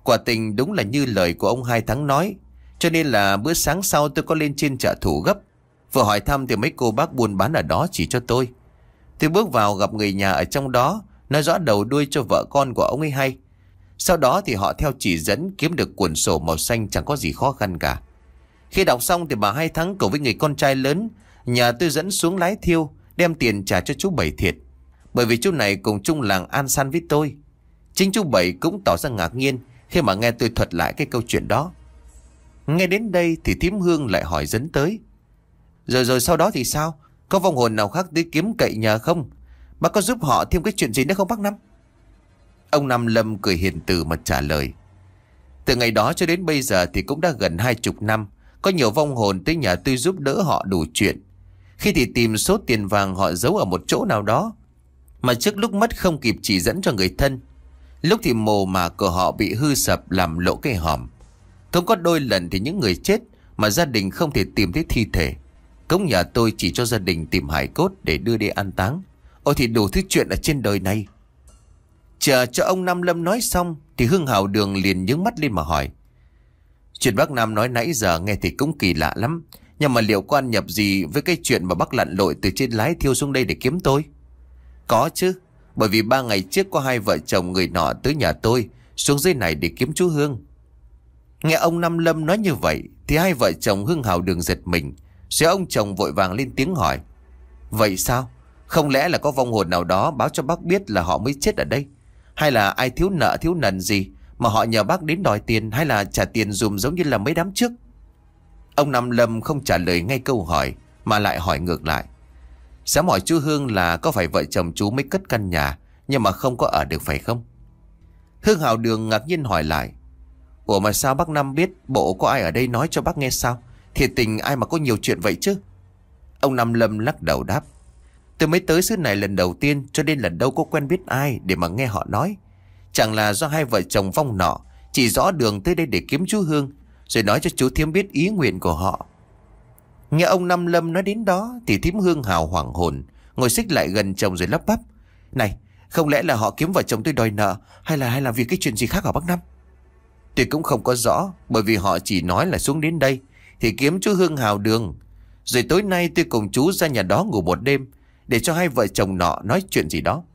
Quả tình đúng là như lời của ông Hai Thắng nói. Cho nên là bữa sáng sau tôi có lên trên chợ Thủ Gấp. Vừa hỏi thăm thì mấy cô bác buôn bán ở đó chỉ cho tôi. Tôi bước vào gặp người nhà ở trong đó, nói rõ đầu đuôi cho vợ con của ông ấy hay. Sau đó thì họ theo chỉ dẫn kiếm được cuốn sổ màu xanh, chẳng có gì khó khăn cả. Khi đọc xong thì bà Hai Thắng cùng với người con trai lớn nhà tôi dẫn xuống Lái Thiêu, đem tiền trả cho chú Bảy thiệt. Bởi vì chú này cùng chung làng An San với tôi. Chính chú Bảy cũng tỏ ra ngạc nhiên khi mà nghe tôi thuật lại cái câu chuyện đó. Nghe đến đây thì thím Hương lại hỏi dẫn tới. Rồi rồi sau đó thì sao? Có vong hồn nào khác tới kiếm cậy nhờ không? Bác có giúp họ thêm cái chuyện gì nữa không bác Năm? Ông Năm Lâm cười hiền từ mà trả lời. Từ ngày đó cho đến bây giờ thì cũng đã gần hai chục năm. Có nhiều vong hồn tới nhà tôi giúp đỡ họ đủ chuyện. Khi thì tìm số tiền vàng họ giấu ở một chỗ nào đó, mà trước lúc mất không kịp chỉ dẫn cho người thân. Lúc thì mồ mà của họ bị hư sập làm lỗ cái hòm. Cũng có đôi lần thì những người chết mà gia đình không thể tìm thấy thi thể. Cũng nhà tôi chỉ cho gia đình tìm hài cốt để đưa đi an táng. Ôi thì đủ thứ chuyện ở trên đời này. Chờ cho ông Năm Lâm nói xong thì Hương Hào Đường liền nhướng mắt lên mà hỏi. Chuyện bác Năm nói nãy giờ nghe thì cũng kỳ lạ lắm. Nhưng mà liệu có ăn nhập gì với cái chuyện mà bác lặn lội từ trên Lái Thiêu xuống đây để kiếm tôi? Có chứ. Bởi vì ba ngày trước có hai vợ chồng người nọ tới nhà tôi xuống dưới này để kiếm chú Hương. Nghe ông Năm Lâm nói như vậy thì hai vợ chồng Hương Hào Đường giật mình. Rồi ông chồng vội vàng lên tiếng hỏi. Vậy sao? Không lẽ là có vong hồn nào đó báo cho bác biết là họ mới chết ở đây? Hay là ai thiếu nợ thiếu nần gì mà họ nhờ bác đến đòi tiền, hay là trả tiền dùm giống như là mấy đám trước? Ông Năm Lâm không trả lời ngay câu hỏi mà lại hỏi ngược lại. Dám hỏi chú Hương là có phải vợ chồng chú mới cất căn nhà nhưng mà không có ở được phải không? Hương Hào Đường ngạc nhiên hỏi lại. Ủa mà sao bác Năm biết? Bộ có ai ở đây nói cho bác nghe sao? Thiệt tình ai mà có nhiều chuyện vậy chứ? Ông Năm Lâm lắc đầu đáp. Tôi mới tới xứ này lần đầu tiên, cho nên lần đâu có quen biết ai để mà nghe họ nói. Chẳng là do hai vợ chồng vong nọ chỉ rõ đường tới đây để kiếm chú Hương, rồi nói cho chú Thiếm biết ý nguyện của họ. Nghe ông Năm Lâm nói đến đó thì thím Hương Hào hoảng hồn, ngồi xích lại gần chồng rồi lắp bắp. Này, không lẽ là họ kiếm vợ chồng tôi đòi nợ, hay là hay là vì cái chuyện gì khác hả bác Năm? Tôi cũng không có rõ, bởi vì họ chỉ nói là xuống đến đây thì kiếm chú Hương Hào Đường. Rồi tối nay tôi cùng chú ra nhà đó ngủ một đêm để cho hai vợ chồng nọ nói chuyện gì đó.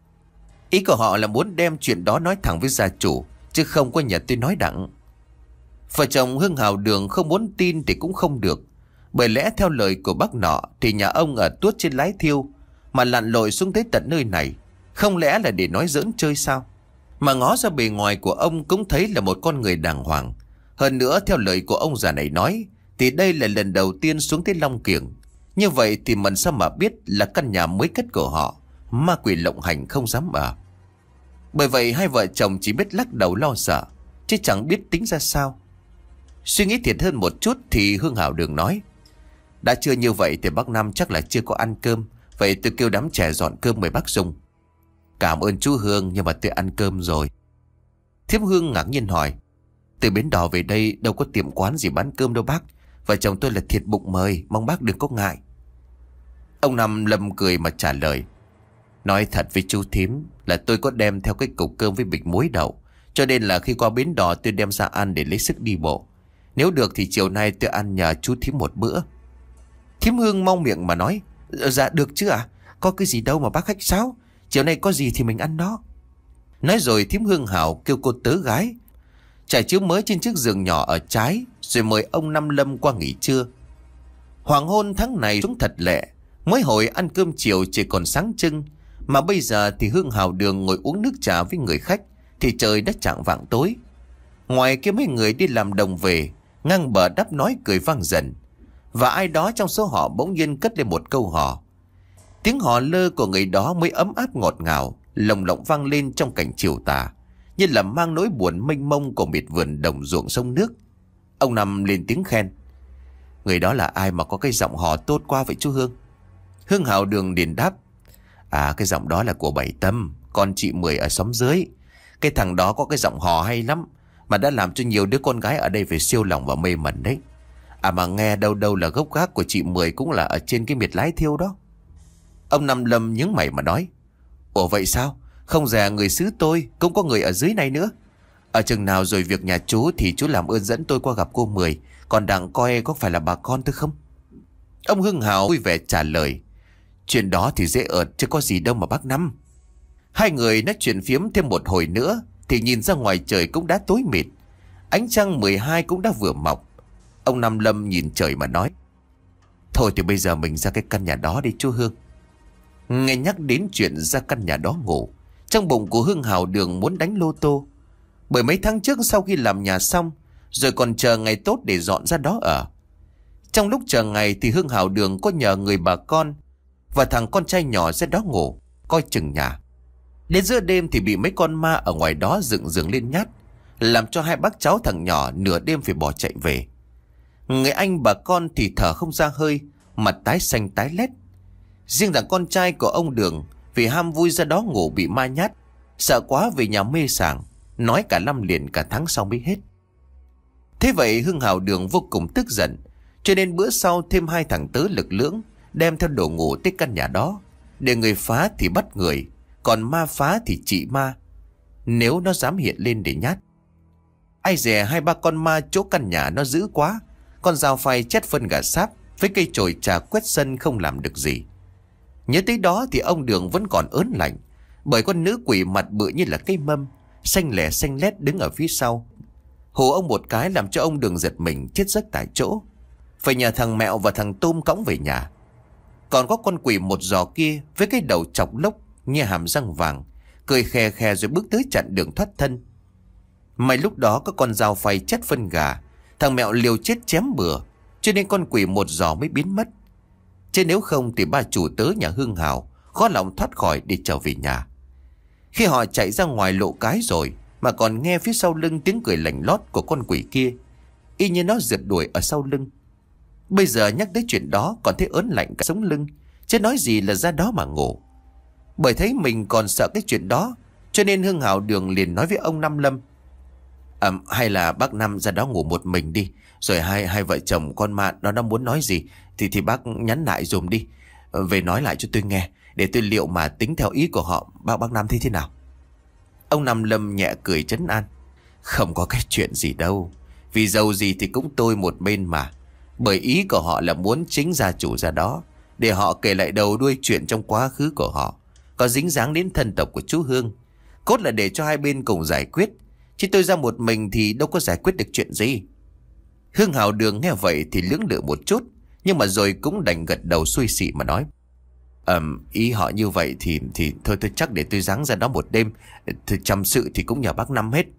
Ý của họ là muốn đem chuyện đó nói thẳng với gia chủ, chứ không có nhà tôi nói đặng. Vợ chồng Hương Hào Đường không muốn tin thì cũng không được. Bởi lẽ theo lời của bác nọ thì nhà ông ở tuốt trên Lái Thiêu mà lặn lội xuống tới tận nơi này, không lẽ là để nói giỡn chơi sao? Mà ngó ra bề ngoài của ông cũng thấy là một con người đàng hoàng. Hơn nữa theo lời của ông già này nói thì đây là lần đầu tiên xuống tới Long Kiểng. Như vậy thì mình sao mà biết là căn nhà mới cất của họ ma quỷ lộng hành không dám ở. Bởi vậy hai vợ chồng chỉ biết lắc đầu lo sợ, chứ chẳng biết tính ra sao. Suy nghĩ thiệt hơn một chút thì Hương Hào Đường nói. Đã chưa như vậy thì bác Năm chắc là chưa có ăn cơm. Vậy tôi kêu đám trẻ dọn cơm mời bác dùng. Cảm ơn chú Hương, nhưng mà tôi ăn cơm rồi. Thiếp Hương ngạc nhiên hỏi. Từ Bến Đò về đây đâu có tiệm quán gì bán cơm đâu bác. Vợ chồng tôi là thiệt bụng mời, mong bác đừng có ngại. Ông Năm Lâm cười mà trả lời. Nói thật với chú thím là tôi có đem theo cái cục cơm với bịch muối đậu, cho nên là khi qua Bến Đò tôi đem ra ăn để lấy sức đi bộ. Nếu được thì chiều nay tôi ăn nhờ chú thím một bữa. Thím Hương mau miệng mà nói. Dạ được chứ ạ, à? Có cái gì đâu mà bác khách sáo. Chiều nay có gì thì mình ăn đó. Nói rồi thím Hương Hào kêu cô tớ gái trải chiếu mới trên chiếc giường nhỏ ở trái, rồi mời ông Năm Lâm qua nghỉ trưa. Hoàng hôn tháng này xuống thật lẹ. Mới hồi ăn cơm chiều chỉ còn sáng trưng, mà bây giờ thì Hương Hào Đường ngồi uống nước trà với người khách thì trời đã chạng vạng tối. Ngoài kia mấy người đi làm đồng về, ngang bờ đắp nói cười vang dần. Và ai đó trong số họ bỗng nhiên cất lên một câu hò. Tiếng hò lơ của người đó mới ấm áp ngọt ngào, lồng lộng vang lên trong cảnh chiều tà, như là mang nỗi buồn mênh mông của miệt vườn đồng ruộng sông nước. Ông Năm lên tiếng khen. Người đó là ai mà có cái giọng hò tốt quá vậy chú Hương? Hương Hào Đường điền đáp. À, cái giọng đó là của Bảy Tâm, con chị Mười ở xóm dưới. Cái thằng đó có cái giọng hò hay lắm, mà đã làm cho nhiều đứa con gái ở đây phải siêu lòng và mê mẩn đấy. À mà nghe đâu đâu là gốc gác của chị Mười cũng là ở trên cái miệt Lái Thiêu đó. Ông Năm Lâm nhướng mày mà nói. Ủa vậy sao? Không dè người xứ tôi cũng có người ở dưới này nữa. Ở chừng nào rồi việc nhà chú thì chú làm ơn dẫn tôi qua gặp cô Mười. Còn đặng coi có phải là bà con tôi không? Ông Hưng Hào vui vẻ trả lời. Chuyện đó thì dễ ợt chứ có gì đâu mà bác Năm. Hai người nói chuyện phiếm thêm một hồi nữa thì nhìn ra ngoài trời cũng đã tối mịt. Ánh trăng mười hai cũng đã vừa mọc. Ông Năm Lâm nhìn trời mà nói. Thôi thì bây giờ mình ra cái căn nhà đó đi chú Hương. Nghe nhắc đến chuyện ra căn nhà đó ngủ, trong bụng của Hưng Hào Đường muốn đánh lô tô. Bởi mấy tháng trước sau khi làm nhà xong, rồi còn chờ ngày tốt để dọn ra đó ở. Trong lúc chờ ngày thì Hưng Hào Đường có nhờ người bà con và thằng con trai nhỏ ra đó ngủ, coi chừng nhà. Đến giữa đêm thì bị mấy con ma ở ngoài đó dựng giường lên nhát, làm cho hai bác cháu thằng nhỏ nửa đêm phải bỏ chạy về. Người anh bà con thì thở không ra hơi, mặt tái xanh tái lét. Riêng thằng con trai của ông Đường vì ham vui ra đó ngủ bị ma nhát, sợ quá về nhà mê sảng, nói cả năm liền cả tháng sau mới hết. Thế vậy Hưng Hào Đường vô cùng tức giận, cho nên bữa sau thêm hai thằng tớ lực lưỡng đem theo đồ ngủ tới căn nhà đó. Để người phá thì bắt người, còn ma phá thì trị ma, nếu nó dám hiện lên để nhát. Ai dè hai ba con ma chỗ căn nhà nó dữ quá, con dao phay chét phân gà sáp với cây chổi trà quét sân không làm được gì. Nhớ tới đó thì ông Đường vẫn còn ớn lạnh, bởi con nữ quỷ mặt bự như là cây mâm, xanh lẻ xanh lét đứng ở phía sau, hù ông một cái làm cho ông Đường giật mình chết giấc tại chỗ, phải nhờ thằng Mẹo và thằng Tôm cõng về nhà. Còn có con quỷ một giò kia với cái đầu chọc lốc, nhe hàm răng vàng, cười khè khè rồi bước tới chặn đường thoát thân. May lúc đó có con dao phay chất phân gà, thằng Mẹo liều chết chém bừa, cho nên con quỷ một giò mới biến mất. Chứ nếu không thì ba chủ tớ nhà Hưng Hào khó lòng thoát khỏi để trở về nhà. Khi họ chạy ra ngoài lộ cái rồi mà còn nghe phía sau lưng tiếng cười lạnh lót của con quỷ kia, y như nó rượt đuổi ở sau lưng. Bây giờ nhắc tới chuyện đó còn thấy ớn lạnh cả sống lưng, chứ nói gì là ra đó mà ngủ. Bởi thấy mình còn sợ cái chuyện đó, cho nên Hưng Hào Đường liền nói với ông Năm Lâm. À, hay là bác Năm ra đó ngủ một mình đi, rồi hai hai vợ chồng con ma nó nó muốn nói gì thì thì bác nhắn lại dùm đi, về nói lại cho tôi nghe, để tôi liệu mà tính theo ý của họ. Bác bác Năm thấy thế nào? Ông Năm Lâm nhẹ cười trấn an. Không có cái chuyện gì đâu, vì dầu gì thì cũng tôi một bên mà. Bởi ý của họ là muốn chính gia chủ ra đó, để họ kể lại đầu đuôi chuyện trong quá khứ của họ, có dính dáng đến thân tộc của chú Hương. Cốt là để cho hai bên cùng giải quyết, chứ tôi ra một mình thì đâu có giải quyết được chuyện gì. Hưng Hào Đường nghe vậy thì lưỡng lự một chút, nhưng mà rồi cũng đành gật đầu xuôi xị mà nói. Ờm, ý họ như vậy thì thì thôi tôi chắc để tôi giáng ra đó một đêm, thì chăm sự thì cũng nhờ bác Năm hết.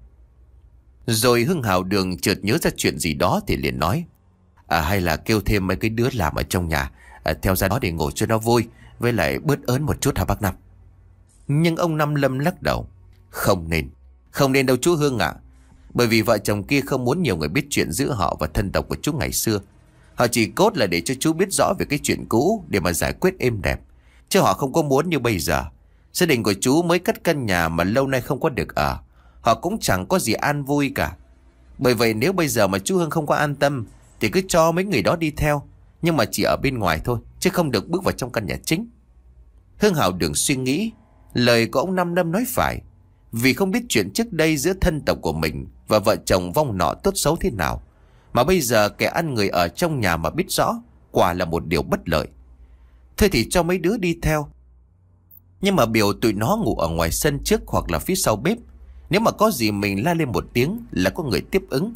Rồi Hưng Hào Đường chợt nhớ ra chuyện gì đó thì liền nói. À, hay là kêu thêm mấy cái đứa làm ở trong nhà à, theo ra đó để ngủ cho nó vui, với lại bớt ớn một chút hả bác Năm? Nhưng ông Năm Lâm lắc đầu. Không nên, không nên đâu chú Hương ạ. Bởi vì vợ chồng kia không muốn nhiều người biết chuyện giữa họ và thân tộc của chú ngày xưa. Họ chỉ cốt là để cho chú biết rõ về cái chuyện cũ để mà giải quyết êm đẹp, chứ họ không có muốn như bây giờ. Gia đình của chú mới cất căn nhà mà lâu nay không có được ở, họ cũng chẳng có gì an vui cả. Bởi vậy nếu bây giờ mà chú Hương không có an tâm thì cứ cho mấy người đó đi theo, nhưng mà chỉ ở bên ngoài thôi, chứ không được bước vào trong căn nhà chính. Hưng Hào Đường suy nghĩ, lời của ông Năm Lâm nói phải, vì không biết chuyện trước đây giữa thân tộc của mình và vợ chồng vong nọ tốt xấu thế nào, mà bây giờ kẻ ăn người ở trong nhà mà biết rõ, quả là một điều bất lợi. Thôi thì cho mấy đứa đi theo, nhưng mà biểu tụi nó ngủ ở ngoài sân trước hoặc là phía sau bếp. Nếu mà có gì mình la lên một tiếng là có người tiếp ứng.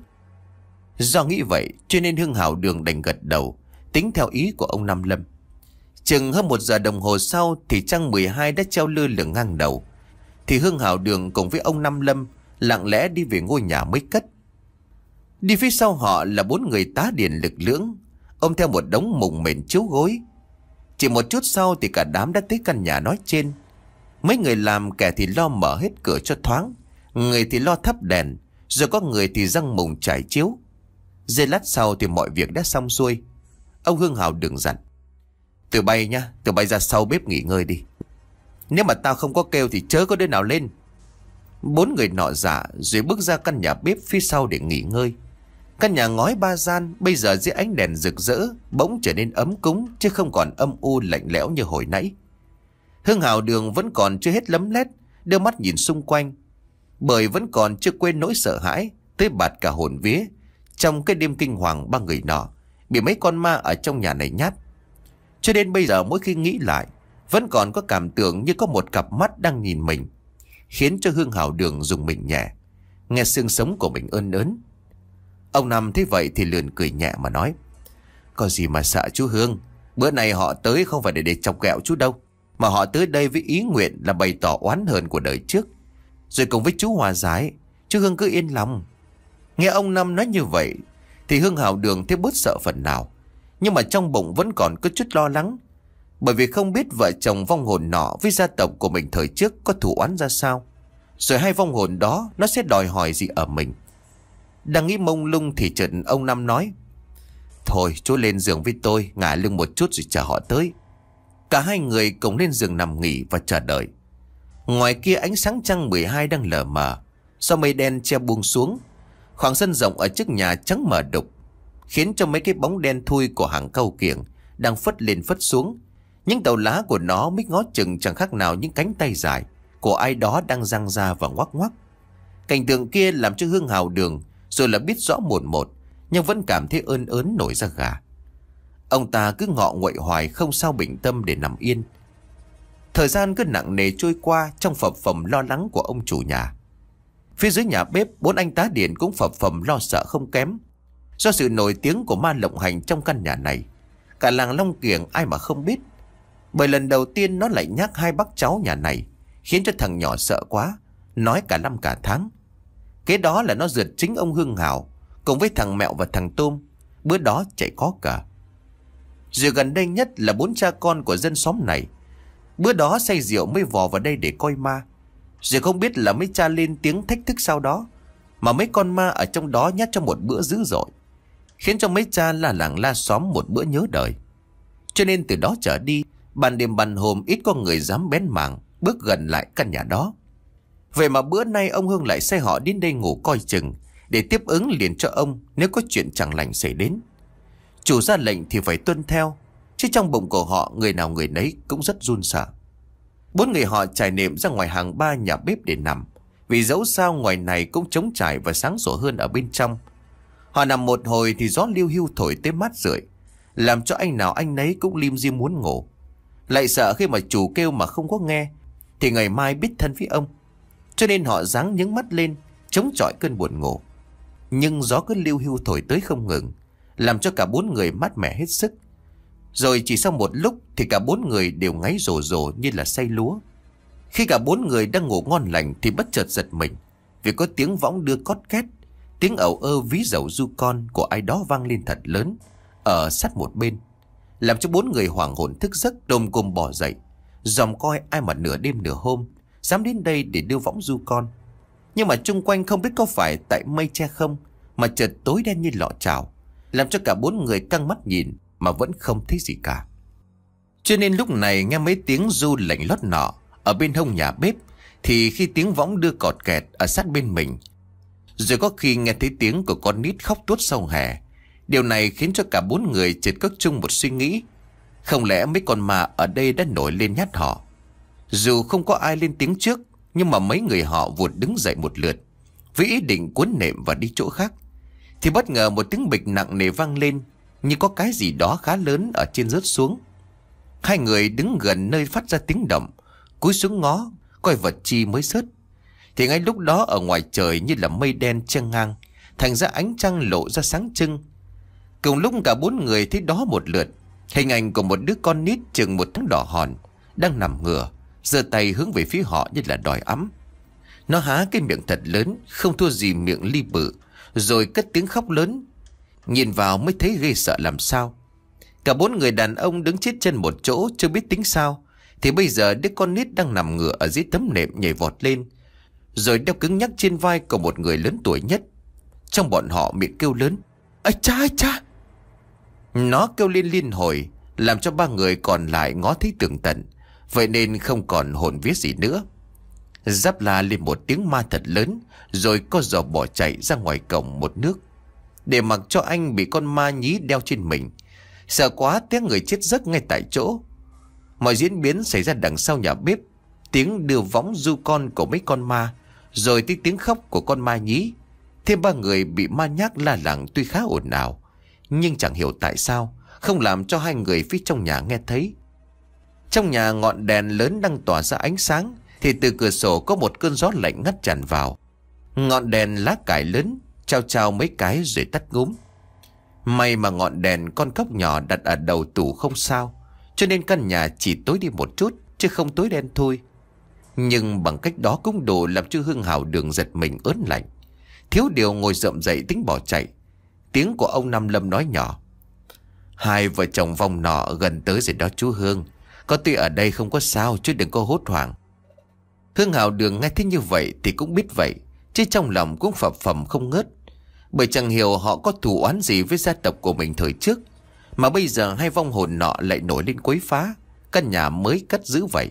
Do nghĩ vậy cho nên Hưng Hào Đường đành gật đầu, tính theo ý của ông Năm Lâm. Chừng hơn một giờ đồng hồ sau thì trăng mười hai đã treo lơ lửng ngang đầu, thì Hưng Hào Đường cùng với ông Năm Lâm lặng lẽ đi về ngôi nhà mới cất. Đi phía sau họ là bốn người tá điền lực lưỡng, ôm theo một đống mùng mền chiếu gối. Chỉ một chút sau thì cả đám đã tới căn nhà nói trên. Mấy người làm kẻ thì lo mở hết cửa cho thoáng, người thì lo thắp đèn, rồi có người thì răng mùng trải chiếu. Giây lát sau thì mọi việc đã xong xuôi. Ông Hưng Hào Đường dặn. Tụi bay nha, tụi bay ra sau bếp nghỉ ngơi đi. Nếu mà tao không có kêu thì chớ có đứa nào lên. Bốn người nọ dạ rồi bước ra căn nhà bếp phía sau để nghỉ ngơi. Căn nhà ngói ba gian bây giờ dưới ánh đèn rực rỡ bỗng trở nên ấm cúng, chứ không còn âm u lạnh lẽo như hồi nãy. Hưng Hào Đường vẫn còn chưa hết lấm lét, đưa mắt nhìn xung quanh. Bởi vẫn còn chưa quên nỗi sợ hãi tới bạt cả hồn vía trong cái đêm kinh hoàng ba người nọ bị mấy con ma ở trong nhà này nhát. Cho đến bây giờ mỗi khi nghĩ lại, vẫn còn có cảm tưởng như có một cặp mắt đang nhìn mình, khiến cho Hương Hào Đường rùng mình nhẹ, nghe xương sống của mình ơn ớn. Ông Năm thấy vậy thì lườn cười nhẹ mà nói: Có gì mà sợ chú Hương, bữa này họ tới không phải để để chọc ghẹo chú đâu, mà họ tới đây với ý nguyện là bày tỏ oán hờn của đời trước, rồi cùng với chú hòa giải. Chú Hương cứ yên lòng. Nghe ông Năm nói như vậy thì Hương Hào Đường thấy bớt sợ phần nào, nhưng mà trong bụng vẫn còn có chút lo lắng, bởi vì không biết vợ chồng vong hồn nọ với gia tộc của mình thời trước có thù oán ra sao, rồi hai vong hồn đó nó sẽ đòi hỏi gì ở mình. Đang nghĩ mông lung thì chợt ông Năm nói: Thôi chú lên giường với tôi, ngả lưng một chút rồi chờ họ tới. Cả hai người cùng lên giường nằm nghỉ và chờ đợi. Ngoài kia ánh sáng trăng mười hai đang lờ mờ, sau mây đen che buông xuống. Khoảng sân rộng ở trước nhà trắng mờ đục, khiến cho mấy cái bóng đen thui của hàng cau kiểng đang phất lên phất xuống. Những đầu lá của nó mít ngó chừng chẳng khác nào những cánh tay dài của ai đó đang giang ra và ngoắc ngoắc. Cảnh tượng kia làm cho Hương Hào Đường rồi là biết rõ một một, nhưng vẫn cảm thấy ơn ớn nổi da gà. Ông ta cứ ngọ nguậy hoài không sao bình tâm để nằm yên. Thời gian cứ nặng nề trôi qua trong phập phồng lo lắng của ông chủ nhà. Phía dưới nhà bếp, bốn anh tá điền cũng phập phồng lo sợ không kém. Do sự nổi tiếng của ma lộng hành trong căn nhà này, cả làng Long Kiểng ai mà không biết. Bởi lần đầu tiên nó lại nhắc hai bác cháu nhà này, khiến cho thằng nhỏ sợ quá, nói cả năm cả tháng. Kế đó là nó rượt chính ông Hương Hào cùng với thằng Mẹo và thằng Tôm, bữa đó chạy có cả. Rồi gần đây nhất là bốn cha con của dân xóm này, bữa đó say rượu mới vò vào đây để coi ma. Rồi không biết là mấy cha lên tiếng thách thức sau đó, mà mấy con ma ở trong đó nhát cho một bữa dữ dội, khiến cho mấy cha la làng la xóm một bữa nhớ đời. Cho nên từ đó trở đi, ban đêm ban hôm ít có người dám bén mảng bước gần lại căn nhà đó. Vậy mà bữa nay ông Hương lại sai họ đến đây ngủ coi chừng, để tiếp ứng liền cho ông nếu có chuyện chẳng lành xảy đến. Chủ ra lệnh thì phải tuân theo, chứ trong bụng của họ người nào người nấy cũng rất run sợ. Bốn người họ trải nệm ra ngoài hàng ba nhà bếp để nằm, vì dẫu sao ngoài này cũng trống trải và sáng sủa hơn ở bên trong. Họ nằm một hồi thì gió liu hiu thổi tới mát rượi, làm cho anh nào anh nấy cũng lim dim muốn ngủ. Lại sợ khi mà chủ kêu mà không có nghe thì ngày mai biết thân với ông, cho nên họ ráng nhướng mắt lên chống chọi cơn buồn ngủ. Nhưng gió cứ liu hiu thổi tới không ngừng, làm cho cả bốn người mát mẻ hết sức. Rồi chỉ sau một lúc thì cả bốn người đều ngáy rồ rồ như là say lúa. Khi cả bốn người đang ngủ ngon lành thì bất chợt giật mình, vì có tiếng võng đưa cót két, tiếng ẩu ơ ví dầu du con của ai đó vang lên thật lớn ở sát một bên, làm cho bốn người hoảng hồn thức giấc đồm cồm bò dậy, dòm coi ai mà nửa đêm nửa hôm dám đến đây để đưa võng du con. Nhưng mà chung quanh không biết có phải tại mây che không mà chợt tối đen như lọ chảo, làm cho cả bốn người căng mắt nhìn mà vẫn không thấy gì cả. Cho nên lúc này nghe mấy tiếng ru lạnh lót nọ ở bên hông nhà bếp, thì khi tiếng võng đưa cọt kẹt ở sát bên mình, rồi có khi nghe thấy tiếng của con nít khóc tuốt sau hè. Điều này khiến cho cả bốn người chợt có chung một suy nghĩ, không lẽ mấy con ma ở đây đã nổi lên nhát họ. Dù không có ai lên tiếng trước, nhưng mà mấy người họ vụt đứng dậy một lượt với ý định cuốn nệm và đi chỗ khác, thì bất ngờ một tiếng bịch nặng nề vang lên, như có cái gì đó khá lớn ở trên rớt xuống. Hai người đứng gần nơi phát ra tiếng động, cúi xuống ngó coi vật chi mới sớt. Thì ngay lúc đó ở ngoài trời như là mây đen che ngang, thành ra ánh trăng lộ ra sáng trưng. Cùng lúc cả bốn người thấy đó một lượt, hình ảnh của một đứa con nít chừng một tháng đỏ hòn đang nằm ngửa, giơ tay hướng về phía họ như là đòi ẵm. Nó há cái miệng thật lớn, không thua gì miệng ly bự, rồi cất tiếng khóc lớn. Nhìn vào mới thấy ghê sợ làm sao. Cả bốn người đàn ông đứng chết chân một chỗ chưa biết tính sao, thì bây giờ đứa con nít đang nằm ngửa ở dưới tấm nệm nhảy vọt lên, rồi đeo cứng nhắc trên vai của một người lớn tuổi nhất trong bọn họ, miệng kêu lớn: "Ây cha, ây cha!" Nó kêu lên liên hồi, làm cho ba người còn lại ngó thấy tường tận, vậy nên không còn hồn vía gì nữa. Giáp la lên một tiếng ma thật lớn, rồi co giò bỏ chạy ra ngoài cổng một nước, để mặc cho anh bị con ma nhí đeo trên mình. Sợ quá té người chết giấc ngay tại chỗ. Mọi diễn biến xảy ra đằng sau nhà bếp, tiếng đưa võng du con của mấy con ma, Rồi tiếng tiếng khóc của con ma nhí. Thêm ba người bị ma nhác la làng tuy khá ồn ào, nhưng chẳng hiểu tại sao không làm cho hai người phía trong nhà nghe thấy. Trong nhà ngọn đèn lớn đang tỏa ra ánh sáng, thì từ cửa sổ có một cơn gió lạnh ngắt tràn vào. Ngọn đèn lá cải lớn trao trao mấy cái rồi tắt ngúm. May mà ngọn đèn con cóc nhỏ đặt ở đầu tủ không sao, cho nên căn nhà chỉ tối đi một chút, chứ không tối đen thôi. Nhưng bằng cách đó cũng đủ làm cho Hương Hào Đường giật mình ớn lạnh. Thiếu điều ngồi rậm dậy tính bỏ chạy. Tiếng của ông Năm Lâm nói nhỏ: "Hai vợ chồng vong nọ gần tới rồi đó chú Hương. Có tuy ở đây không có sao, chứ đừng có hốt hoảng." Hương Hào Đường nghe thấy như vậy thì cũng biết vậy, chứ trong lòng cũng phập phồng không ngớt. Bởi chẳng hiểu họ có thù oán gì với gia tộc của mình thời trước, mà bây giờ hai vong hồn nọ lại nổi lên quấy phá căn nhà mới cất giữ vậy.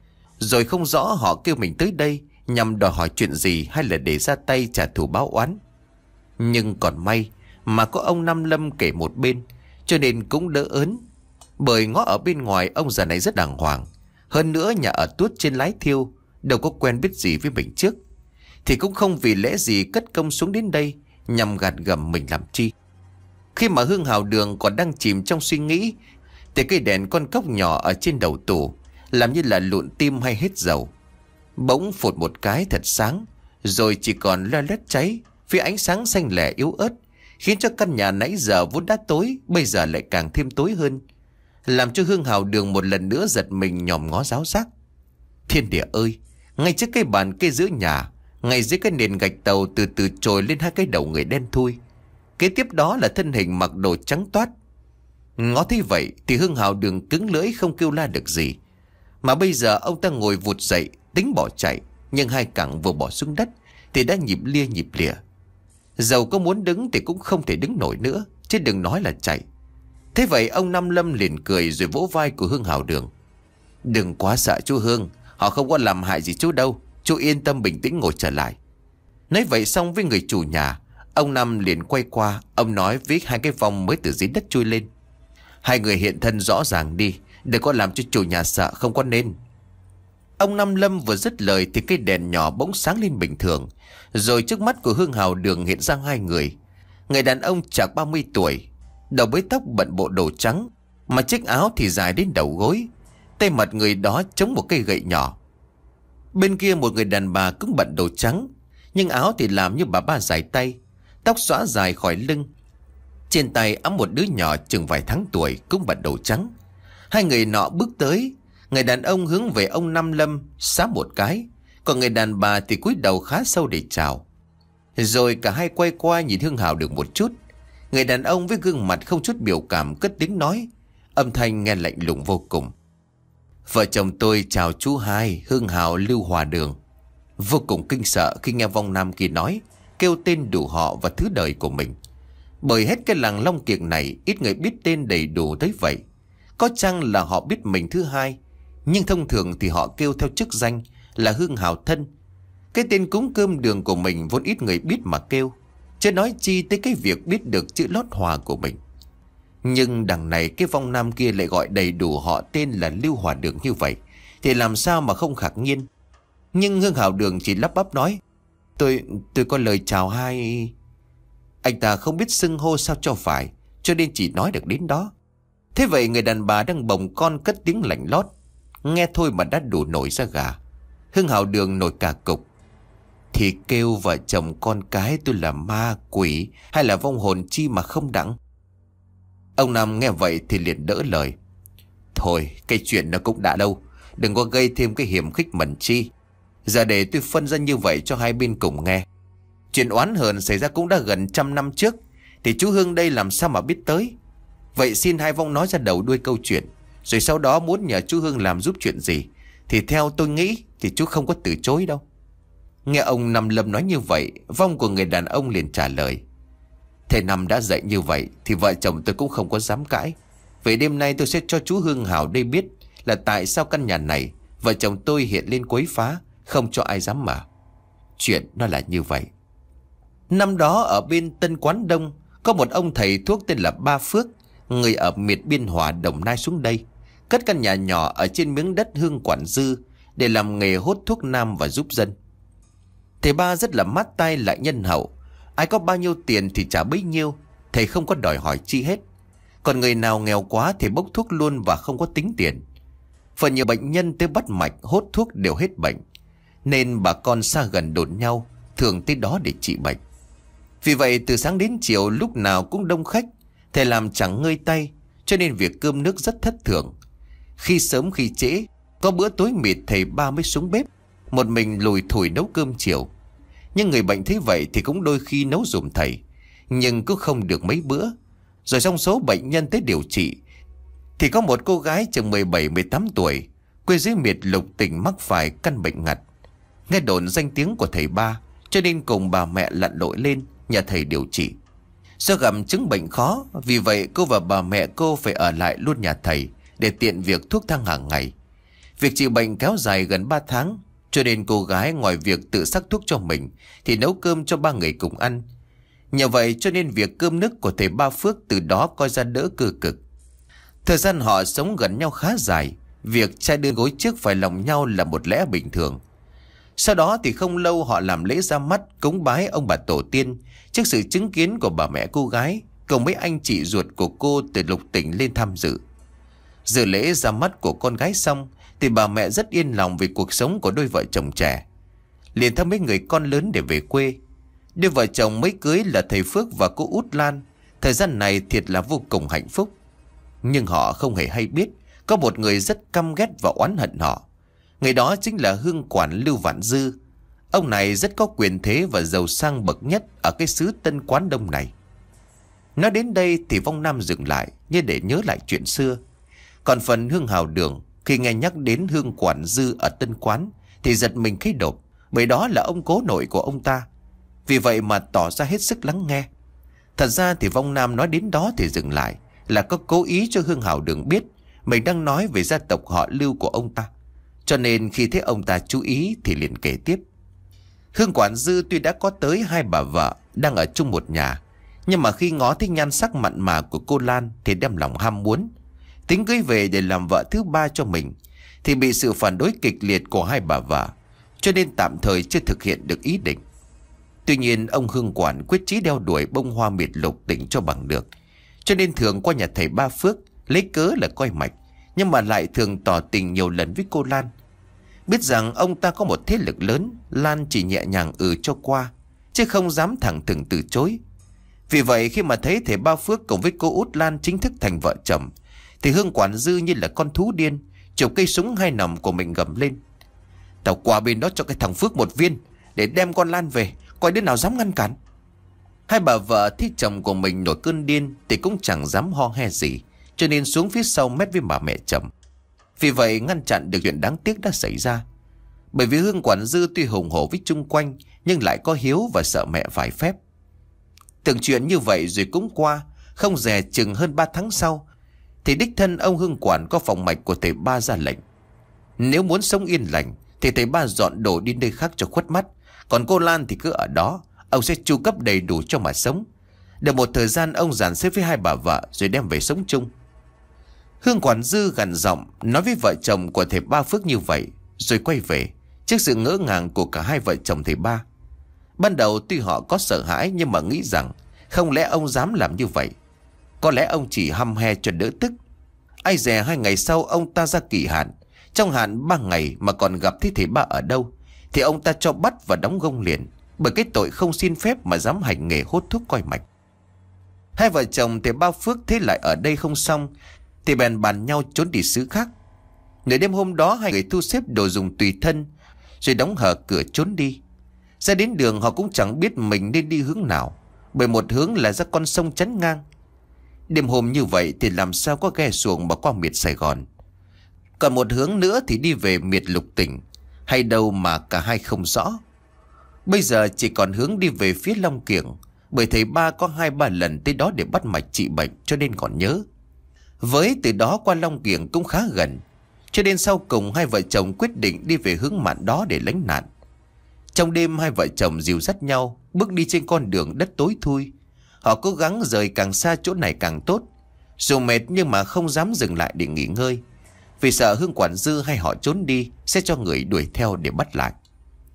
Rồi không rõ họ kêu mình tới đây nhằm đòi hỏi chuyện gì, hay là để ra tay trả thù báo oán. Nhưng còn may mà có ông Năm Lâm kể một bên, cho nên cũng đỡ ớn. Bởi ngó ở bên ngoài ông già này rất đàng hoàng. Hơn nữa nhà ở tuốt trên lái thiêu, đâu có quen biết gì với mình trước, thì cũng không vì lẽ gì cất công xuống đến đây nhằm gạt gầm mình làm chi. Khi mà Hương Hào Đường còn đang chìm trong suy nghĩ, thì cây đèn con cóc nhỏ ở trên đầu tủ làm như là lụn tim hay hết dầu, bỗng phụt một cái thật sáng, rồi chỉ còn loe loét cháy vì ánh sáng xanh lẻ yếu ớt, khiến cho căn nhà nãy giờ vốn đã tối bây giờ lại càng thêm tối hơn, làm cho Hương Hào Đường một lần nữa giật mình nhòm ngó ráo rác. Thiên địa ơi! Ngay trước cái bàn kê giữa nhà, ngay dưới cái nền gạch tàu, từ từ trồi lên hai cái đầu người đen thui. Kế tiếp đó là thân hình mặc đồ trắng toát. Ngó thấy vậy thì Hương Hào Đường cứng lưỡi không kêu la được gì. Mà bây giờ ông ta ngồi vụt dậy tính bỏ chạy, nhưng hai cẳng vừa bỏ xuống đất thì đã nhịp lia nhịp lịa. Dầu có muốn đứng thì cũng không thể đứng nổi nữa, chứ đừng nói là chạy. Thế vậy ông Năm Lâm liền cười rồi vỗ vai của Hương Hào Đường: "Đừng quá sợ chú Hương, họ không có làm hại gì chú đâu. Chú yên tâm bình tĩnh ngồi trở lại." Nói vậy xong với người chủ nhà, ông Năm liền quay qua, ông nói với hai cái vong mới từ dưới đất chui lên: "Hai người hiện thân rõ ràng đi, đừng có làm cho chủ nhà sợ không có nên." Ông Năm Lâm vừa dứt lời thì cây đèn nhỏ bỗng sáng lên bình thường, rồi trước mắt của Hương Hào Đường hiện ra hai người. Người đàn ông chạc ba mươi tuổi, đầu bới tóc bận bộ đồ trắng, mà chiếc áo thì dài đến đầu gối. Tay mặt người đó chống một cây gậy nhỏ. Bên kia một người đàn bà cũng bận đồ trắng, nhưng áo thì làm như bà ba dài tay, tóc xõa dài khỏi lưng. Trên tay ẵm một đứa nhỏ chừng vài tháng tuổi cũng bận đồ trắng. Hai người nọ bước tới, người đàn ông hướng về ông Năm Lâm xá một cái, còn người đàn bà thì cúi đầu khá sâu để chào. Rồi cả hai quay qua nhìn Hương Hào Đường một chút. Người đàn ông với gương mặt không chút biểu cảm cất tiếng nói, âm thanh nghe lạnh lùng vô cùng: "Vợ chồng tôi chào chú hai, Hương Hào Lưu Hòa Đường." Vô cùng kinh sợ khi nghe vong nam kia nói, kêu tên đủ họ và thứ đời của mình. Bởi hết cái làng Long Kiệt này ít người biết tên đầy đủ tới vậy. Có chăng là họ biết mình thứ hai, nhưng thông thường thì họ kêu theo chức danh là Hương Hào Thân. Cái tên cúng cơm đường của mình vốn ít người biết mà kêu, chứ nói chi tới cái việc biết được chữ lót Hòa của mình. Nhưng đằng này cái vong nam kia lại gọi đầy đủ họ tên là Lưu Hòa Đường như vậy, thì làm sao mà không ngạc nhiên. Nhưng Hương Hào Đường chỉ lắp bắp nói: Tôi tôi có lời chào hai. Anh ta không biết xưng hô sao cho phải, cho nên chỉ nói được đến đó. Thế vậy người đàn bà đang bồng con cất tiếng lạnh lót, nghe thôi mà đã đủ nổi da gà. Hương Hào Đường nổi cả cục: Thì kêu vợ chồng con cái tôi là ma quỷ hay là vong hồn chi mà không đặng? Ông Năm nghe vậy thì liền đỡ lời: Thôi cái chuyện nó cũng đã đâu, đừng có gây thêm cái hiểm khích mẩn chi. Giờ để tôi phân ra như vậy cho hai bên cùng nghe. Chuyện oán hờn xảy ra cũng đã gần trăm năm trước, thì chú Hương đây làm sao mà biết tới. Vậy xin hai vong nói ra đầu đuôi câu chuyện, rồi sau đó muốn nhờ chú Hương làm giúp chuyện gì, thì theo tôi nghĩ thì chú không có từ chối đâu. Nghe ông Năm Lâm nói như vậy, vong của người đàn ông liền trả lời: Thầy Năm đã dạy như vậy thì vợ chồng tôi cũng không có dám cãi. Vậy đêm nay tôi sẽ cho chú Hương Hào đây biết là tại sao căn nhà này vợ chồng tôi hiện lên quấy phá, không cho ai dám mở. Chuyện nó là như vậy. Năm đó ở bên Tân Quán Đông, có một ông thầy thuốc tên là Ba Phước, người ở miệt Biên Hòa Đồng Nai xuống đây, cất căn nhà nhỏ ở trên miếng đất Hương Quản Dư để làm nghề hốt thuốc nam và giúp dân. Thầy ba rất là mát tay lại nhân hậu. Ai có bao nhiêu tiền thì trả bấy nhiêu. Thầy không có đòi hỏi chi hết. Còn người nào nghèo quá thì bốc thuốc luôn và không có tính tiền. Phần nhiều bệnh nhân tới bắt mạch hốt thuốc đều hết bệnh, nên bà con xa gần đồn nhau, thường tới đó để trị bệnh. Vì vậy từ sáng đến chiều lúc nào cũng đông khách. Thầy làm chẳng ngơi tay, cho nên việc cơm nước rất thất thường. Khi sớm khi trễ, có bữa tối mịt thầy ba mới xuống bếp, một mình lùi thủi nấu cơm chiều. Nhưng người bệnh thấy vậy thì cũng đôi khi nấu giùm thầy, nhưng cũng không được mấy bữa. Rồi trong số bệnh nhân tới điều trị thì có một cô gái chừng mười bảy mười tám tuổi, quê dưới miệt Lục tỉnh, mắc phải căn bệnh ngặt. Nghe đồn danh tiếng của thầy ba, cho nên cùng bà mẹ lặn lội lên nhà thầy điều trị. Do gặp chứng bệnh khó, vì vậy cô và bà mẹ cô phải ở lại luôn nhà thầy để tiện việc thuốc thang hàng ngày. Việc trị bệnh kéo dài gần ba tháng, cho nên cô gái ngoài việc tự sắc thuốc cho mình thì nấu cơm cho ba người cùng ăn. Nhờ vậy cho nên việc cơm nước của thầy ba Phước từ đó coi ra đỡ cơ cực. Thời gian họ sống gần nhau khá dài, việc trai đưa gối trước phải lòng nhau là một lẽ bình thường. Sau đó thì không lâu họ làm lễ ra mắt cúng bái ông bà tổ tiên trước sự chứng kiến của bà mẹ cô gái cùng mấy anh chị ruột của cô từ Lục tỉnh lên tham dự. Dự lễ ra mắt của con gái xong thì bà mẹ rất yên lòng về cuộc sống của đôi vợ chồng trẻ, liền thăm mấy người con lớn để về quê. Đôi vợ chồng mới cưới là thầy Phước và cô Út Lan, thời gian này thiệt là vô cùng hạnh phúc. Nhưng họ không hề hay biết có một người rất căm ghét và oán hận họ. Người đó chính là hương quản Lưu Vạn Dư. Ông này rất có quyền thế và giàu sang bậc nhất ở cái xứ Tân Quán Đông này. Nói đến đây thì Vong Nam dừng lại như để nhớ lại chuyện xưa. Còn phần Hương Hào Đường, khi nghe nhắc đến hương quản Dư ở Tân Quán thì giật mình khí đột, bởi đó là ông cố nội của ông ta. Vì vậy mà tỏ ra hết sức lắng nghe. Thật ra thì Vong Nam nói đến đó thì dừng lại là có cố ý cho Hương Hào Đường biết mình đang nói về gia tộc họ Lưu của ông ta. Cho nên khi thấy ông ta chú ý thì liền kể tiếp. Hương quản Dư tuy đã có tới hai bà vợ đang ở chung một nhà, nhưng mà khi ngó thấy nhan sắc mặn mà của cô Lan thì đem lòng ham muốn, tính cưới về để làm vợ thứ ba cho mình, thì bị sự phản đối kịch liệt của hai bà vợ, cho nên tạm thời chưa thực hiện được ý định. Tuy nhiên ông Hương quản quyết chí đeo đuổi bông hoa miệt Lục tỉnh cho bằng được, cho nên thường qua nhà thầy ba Phước lấy cớ là coi mạch, nhưng mà lại thường tỏ tình nhiều lần với cô Lan. Biết rằng ông ta có một thế lực lớn, Lan chỉ nhẹ nhàng ừ cho qua, chứ không dám thẳng thừng từ chối. Vì vậy khi mà thấy thầy ba Phước cùng với cô Út Lan chính thức thành vợ chồng, thì Hương quản Dư như là con thú điên, chụp cây súng hai nòng của mình gầm lên: "Tao qua bên đó cho cái thằng Phước một viên để đem con Lan về, coi đứa nào dám ngăn cản." Hai bà vợ thấy chồng của mình nổi cơn điên thì cũng chẳng dám ho he gì, cho nên xuống phía sau mét với bà mẹ chồng. Vì vậy ngăn chặn được chuyện đáng tiếc đã xảy ra. Bởi vì Hương quản Dư tuy hùng hổ với chung quanh, nhưng lại có hiếu và sợ mẹ vài phép. Tưởng chuyện như vậy rồi cũng qua, không dè chừng hơn ba tháng sau thì đích thân ông Hương quản có phòng mạch của thầy ba ra lệnh: nếu muốn sống yên lành thì thầy ba dọn đồ đi nơi khác cho khuất mắt, còn cô Lan thì cứ ở đó, ông sẽ chu cấp đầy đủ cho mà sống. Được một thời gian ông dàn xếp với hai bà vợ rồi đem về sống chung. Hương quản Dư gằn giọng nói với vợ chồng của thầy ba Phước như vậy, rồi quay về trước sự ngỡ ngàng của cả hai vợ chồng thầy ba. Ban đầu tuy họ có sợ hãi, nhưng mà nghĩ rằng không lẽ ông dám làm như vậy. Có lẽ ông chỉ hăm he cho đỡ tức. Ai dè hai ngày sau ông ta ra kỳ hạn, trong hạn ba ngày mà còn gặp thấy thầy ba ở đâu thì ông ta cho bắt và đóng gông liền, bởi cái tội không xin phép mà dám hành nghề hốt thuốc coi mạch. Hai vợ chồng thầy ba Phước thấy lại ở đây không xong thì bèn bàn nhau trốn đi xứ khác. Nửa đêm hôm đó hai người thu xếp đồ dùng tùy thân rồi đóng hờ cửa trốn đi. Ra đến đường họ cũng chẳng biết mình nên đi hướng nào, bởi một hướng là ra con sông chắn ngang. Đêm hôm như vậy thì làm sao có ghe xuồng mà qua miệt Sài Gòn. Còn một hướng nữa thì đi về miệt Lục tỉnh, hay đâu mà cả hai không rõ. Bây giờ chỉ còn hướng đi về phía Long Kiểng, bởi thầy ba có hai ba lần tới đó để bắt mạch trị bệnh cho nên còn nhớ. Với từ đó qua Long Kiểng cũng khá gần, cho nên sau cùng hai vợ chồng quyết định đi về hướng mạn đó để lánh nạn. Trong đêm hai vợ chồng dìu dắt nhau bước đi trên con đường đất tối thui. Họ cố gắng rời càng xa chỗ này càng tốt, dù mệt nhưng mà không dám dừng lại để nghỉ ngơi, vì sợ Hương quản Dư hay họ trốn đi sẽ cho người đuổi theo để bắt lại.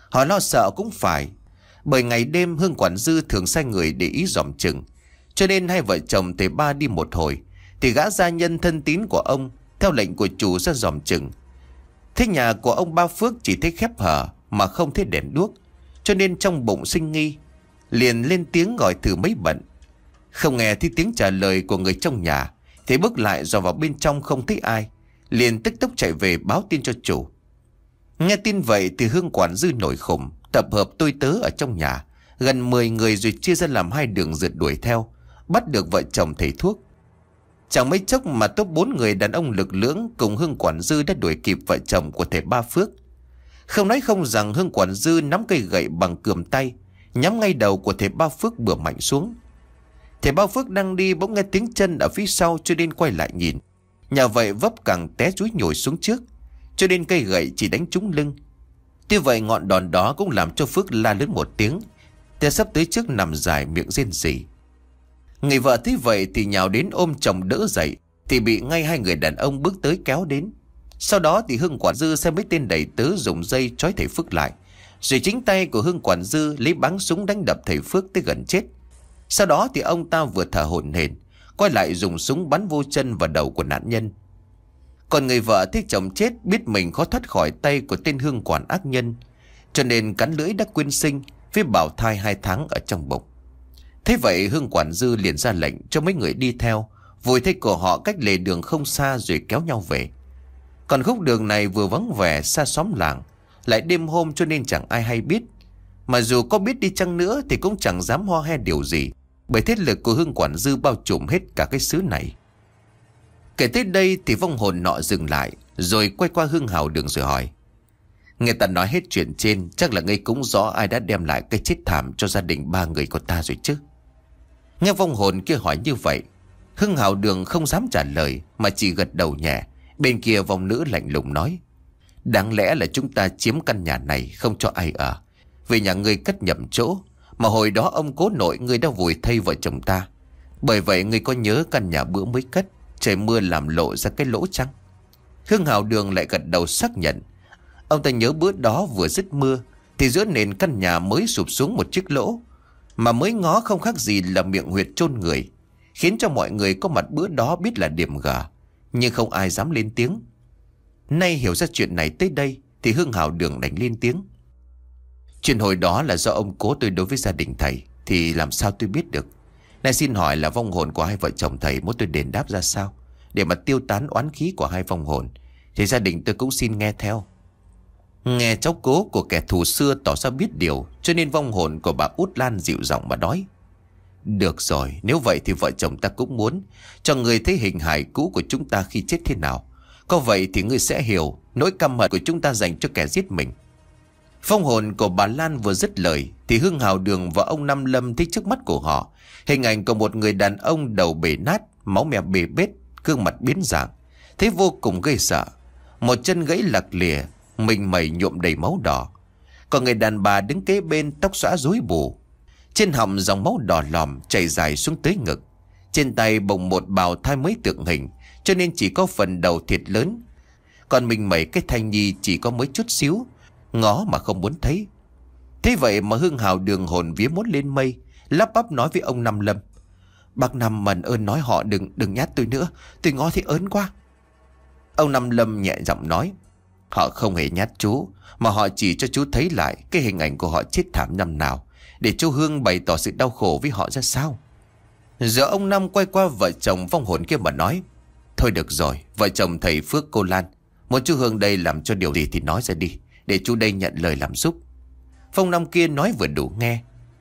Họ lo sợ cũng phải, bởi ngày đêm Hương quản dư thường sai người để ý dòm chừng. Cho nên hai vợ chồng thầy ba đi một hồi thì gã gia nhân thân tín của ông theo lệnh của chủ ra dòm chừng. Thế nhà của ông Ba Phước chỉ thấy khép hở mà không thấy đèn đuốc, cho nên trong bụng sinh nghi, liền lên tiếng gọi thử mấy bận. Không nghe thấy tiếng trả lời của người trong nhà thì bước lại dò vào bên trong không thấy ai, liền tức tốc chạy về báo tin cho chủ. Nghe tin vậy thì Hương quản dư nổi khùng, tập hợp tôi tớ ở trong nhà gần mười người rồi chia ra làm hai đường rượt đuổi theo, bắt được vợ chồng thầy thuốc. Chẳng mấy chốc mà top bốn người đàn ông lực lưỡng cùng Hương quản dư đã đuổi kịp vợ chồng của thầy Ba Phước. Không nói không rằng Hương quản dư nắm cây gậy bằng cườm tay, nhắm ngay đầu của thầy Ba Phước bừa mạnh xuống. Thầy Ba Phước đang đi bỗng nghe tiếng chân ở phía sau, cho nên quay lại nhìn. Nhờ vậy vấp càng té rúi nhồi xuống trước, cho nên cây gậy chỉ đánh trúng lưng. Tuy vậy ngọn đòn đó cũng làm cho Phước la lớn một tiếng, té sắp tới trước nằm dài miệng rên rỉ. Người vợ thấy vậy thì nhào đến ôm chồng đỡ dậy, thì bị ngay hai người đàn ông bước tới kéo đến. Sau đó thì Hương quản dư xem mấy tên đầy tớ dùng dây trói thầy Phước lại, rồi chính tay của Hương quản dư lấy báng súng đánh đập thầy Phước tới gần chết. Sau đó thì ông ta vừa thở hổn hển quay lại dùng súng bắn vô chân và đầu của nạn nhân. Còn người vợ thấy chồng chết, biết mình khó thoát khỏi tay của tên Hương quản ác nhân, cho nên cắn lưỡi đã quyên sinh với bào thai hai tháng ở trong bụng. Thế vậy Hương quản dư liền ra lệnh cho mấy người đi theo vùi thây của họ cách lề đường không xa rồi kéo nhau về. Còn khúc đường này vừa vắng vẻ xa xóm làng, lại đêm hôm cho nên chẳng ai hay biết. Mà dù có biết đi chăng nữa thì cũng chẳng dám ho he điều gì, bởi thế lực của Hương quản dư bao trùm hết cả cái xứ này. Kể tới đây thì vong hồn nọ dừng lại, rồi quay qua Hương Hào Đường rồi hỏi: Nghe ta nói hết chuyện trên, chắc là ngươi cũng rõ ai đã đem lại cái chết thảm cho gia đình ba người của ta rồi chứ? Nghe vong hồn kia hỏi như vậy, Hương Hào Đường không dám trả lời mà chỉ gật đầu nhẹ. Bên kia vong nữ lạnh lùng nói: Đáng lẽ là chúng ta chiếm căn nhà này không cho ai ở, vì nhà ngươi cất nhầm chỗ, mà hồi đó ông cố nội ngươi đã vùi thây vợ chồng ta. Bởi vậy ngươi có nhớ căn nhà bữa mới cất, trời mưa làm lộ ra cái lỗ chăng? Hương Hào Đường lại gật đầu xác nhận. Ông ta nhớ bữa đó vừa dứt mưa thì giữa nền căn nhà mới sụp xuống một chiếc lỗ, mà mới ngó không khác gì là miệng huyệt chôn người, khiến cho mọi người có mặt bữa đó biết là điểm gà, nhưng không ai dám lên tiếng. Nay hiểu ra chuyện này tới đây thì Hương Hào Đường đành lên tiếng: Chuyện hồi đó là do ông cố tôi đối với gia đình thầy, thì làm sao tôi biết được. Nay xin hỏi là vong hồn của hai vợ chồng thầy muốn tôi đền đáp ra sao, để mà tiêu tán oán khí của hai vong hồn, thì gia đình tôi cũng xin nghe theo. Nghe cháu cố của kẻ thù xưa tỏ ra biết điều, cho nên vong hồn của bà Út Lan dịu giọng mà nói: Được rồi, nếu vậy thì vợ chồng ta cũng muốn cho người thấy hình hài cũ của chúng ta khi chết thế nào. Có vậy thì ngươi sẽ hiểu nỗi căm hận của chúng ta dành cho kẻ giết mình. Vong hồn của bà Lan vừa dứt lời thì Hương Hào Đường và ông Năm Lâm thấy trước mắt của họ hình ảnh của một người đàn ông đầu bể nát, máu me bê bết, gương mặt biến dạng, thấy vô cùng gây sợ. Một chân gãy lặc lìa, mình mẩy nhuộm đầy máu đỏ. Còn người đàn bà đứng kế bên tóc xõa rối bù, trên họng dòng máu đỏ lòm chảy dài xuống tới ngực. Trên tay bồng một bào thai mới tượng hình, cho nên chỉ có phần đầu thiệt lớn. Còn mình mẩy cái thai nhi chỉ có mới chút xíu, ngó mà không muốn thấy. Thế vậy mà Hương Hào Đường hồn vía muốn lên mây, lắp bắp nói với ông Năm Lâm: Bác Năm mần ơn nói họ đừng đừng nhát tôi nữa, tôi ngó thấy ớn quá. Ông Năm Lâm nhẹ giọng nói: Họ không hề nhát chú, mà họ chỉ cho chú thấy lại cái hình ảnh của họ chết thảm năm nào, để chú Hương bày tỏ sự đau khổ với họ ra sao. Giờ ông Năm quay qua vợ chồng vong hồn kia mà nói: Thôi được rồi, vợ chồng thầy Phước cô Lan, muốn chú Hương đây làm cho điều gì thì nói ra đi, để chú đây nhận lời làm giúp. Vong Năm kia nói vừa đủ nghe: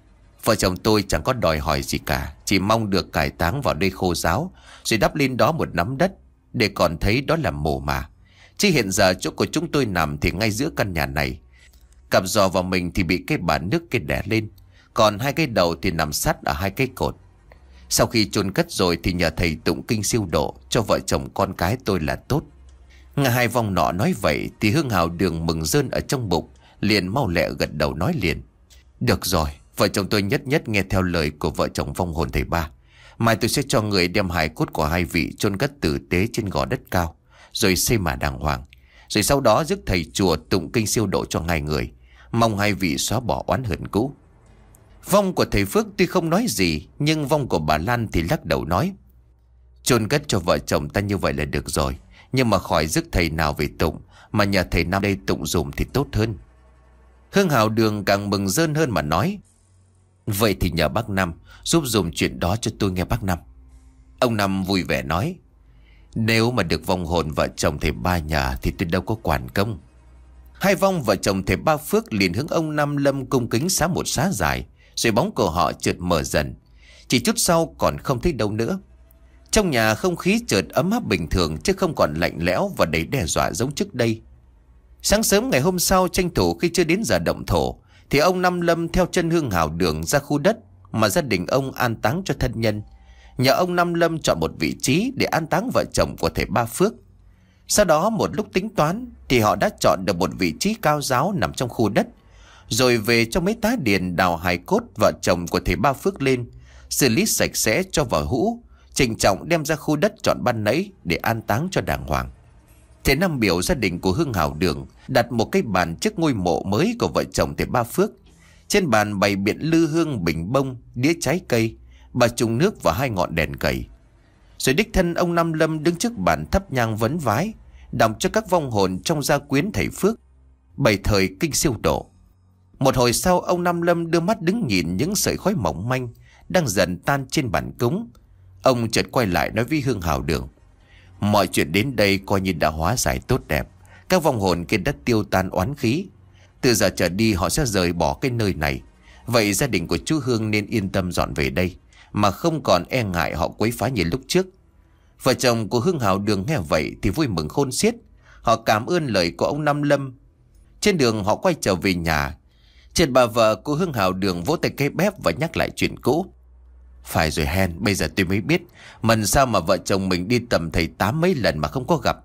Vợ chồng tôi chẳng có đòi hỏi gì cả, chỉ mong được cải táng vào đây khô ráo, rồi đắp lên đó một nắm đất, để còn thấy đó là mồ mà. Chứ hiện giờ chỗ của chúng tôi nằm thì ngay giữa căn nhà này. Cặp giò vào mình thì bị cái bàn nước kia đè lên, còn hai cái đầu thì nằm sát ở hai cái cột. Sau khi chôn cất rồi thì nhờ thầy tụng kinh siêu độ cho vợ chồng con cái tôi là tốt. Nghe hai vong nọ nói vậy thì Hương Hào Đường mừng rơn ở trong bụng, liền mau lẹ gật đầu nói liền: Được rồi, vợ chồng tôi nhất nhất nghe theo lời của vợ chồng vong hồn thầy ba. Mai tôi sẽ cho người đem hài cốt của hai vị chôn cất tử tế trên gò đất cao, rồi xây mà đàng hoàng. Rồi sau đó rước thầy chùa tụng kinh siêu độ cho hai người, Mong hai vị xóa bỏ oán hận cũ. Vong của thầy Phước tuy không nói gì, nhưng vong của bà Lan thì lắc đầu nói: chôn cất cho vợ chồng ta như vậy là được rồi, nhưng mà khỏi rước thầy nào về tụng, mà nhờ thầy Năm đây tụng dùm thì tốt hơn. Hương Hào Đường càng mừng rơn hơn mà nói: vậy thì nhờ bác Năm giúp dùm chuyện đó cho tôi nghe bác Năm. Ông Năm vui vẻ nói: nếu mà được vong hồn vợ chồng thầy Ba nhà thì tôi đâu có quản công. Hai vong vợ chồng thầy Ba Phước liền hướng ông Năm Lâm cung kính xá một xá dài, rồi bóng của họ chợt mở dần. Chỉ chút sau còn không thấy đâu nữa. Trong nhà không khí chợt ấm áp bình thường, chứ không còn lạnh lẽo và đầy đe dọa giống trước đây. Sáng sớm ngày hôm sau, tranh thủ khi chưa đến giờ động thổ, thì ông Năm Lâm theo chân Hương Hào Đường ra khu đất mà gia đình ông an táng cho thân nhân. Nhờ ông Năm Lâm chọn một vị trí để an táng vợ chồng của thầy Ba Phước. Sau đó một lúc tính toán thì họ đã chọn được một vị trí cao ráo nằm trong khu đất, rồi về cho mấy tá điền đào hài cốt vợ chồng của thầy Ba Phước lên, xử lý sạch sẽ cho vào hũ, trịnh trọng đem ra khu đất chọn ban nãy để an táng cho đàng hoàng. Thầy Năm biểu gia đình của Hương Hào Đường đặt một cái bàn trước ngôi mộ mới của vợ chồng thầy Ba Phước. Trên bàn bày biện lư hương, bình bông, đĩa trái cây, bà trùng nước và hai ngọn đèn cầy. Rồi đích thân ông Năm Lâm đứng trước bàn thắp nhang vấn vái, đọc cho các vong hồn trong gia quyến thầy Phước bày thời kinh siêu độ. Một hồi sau, ông Năm Lâm đưa mắt đứng nhìn những sợi khói mỏng manh đang dần tan trên bàn cúng. Ông chợt quay lại nói với Hương Hào Đường: mọi chuyện đến đây coi như đã hóa giải tốt đẹp. Các vong hồn kia đã tiêu tan oán khí. Từ giờ trở đi họ sẽ rời bỏ cái nơi này. Vậy gia đình của chú Hương nên yên tâm dọn về đây, mà không còn e ngại họ quấy phá như lúc trước. Vợ chồng của Hương Hào Đường nghe vậy thì vui mừng khôn xiết. Họ cảm ơn lời của ông Năm Lâm. Trên đường họ quay trở về nhà, trên bà vợ của Hương Hào Đường vỗ tay cái bép và nhắc lại chuyện cũ. Phải rồi hen, bây giờ tôi mới biết mần sao mà vợ chồng mình đi tầm thầy tám mấy lần mà không có gặp.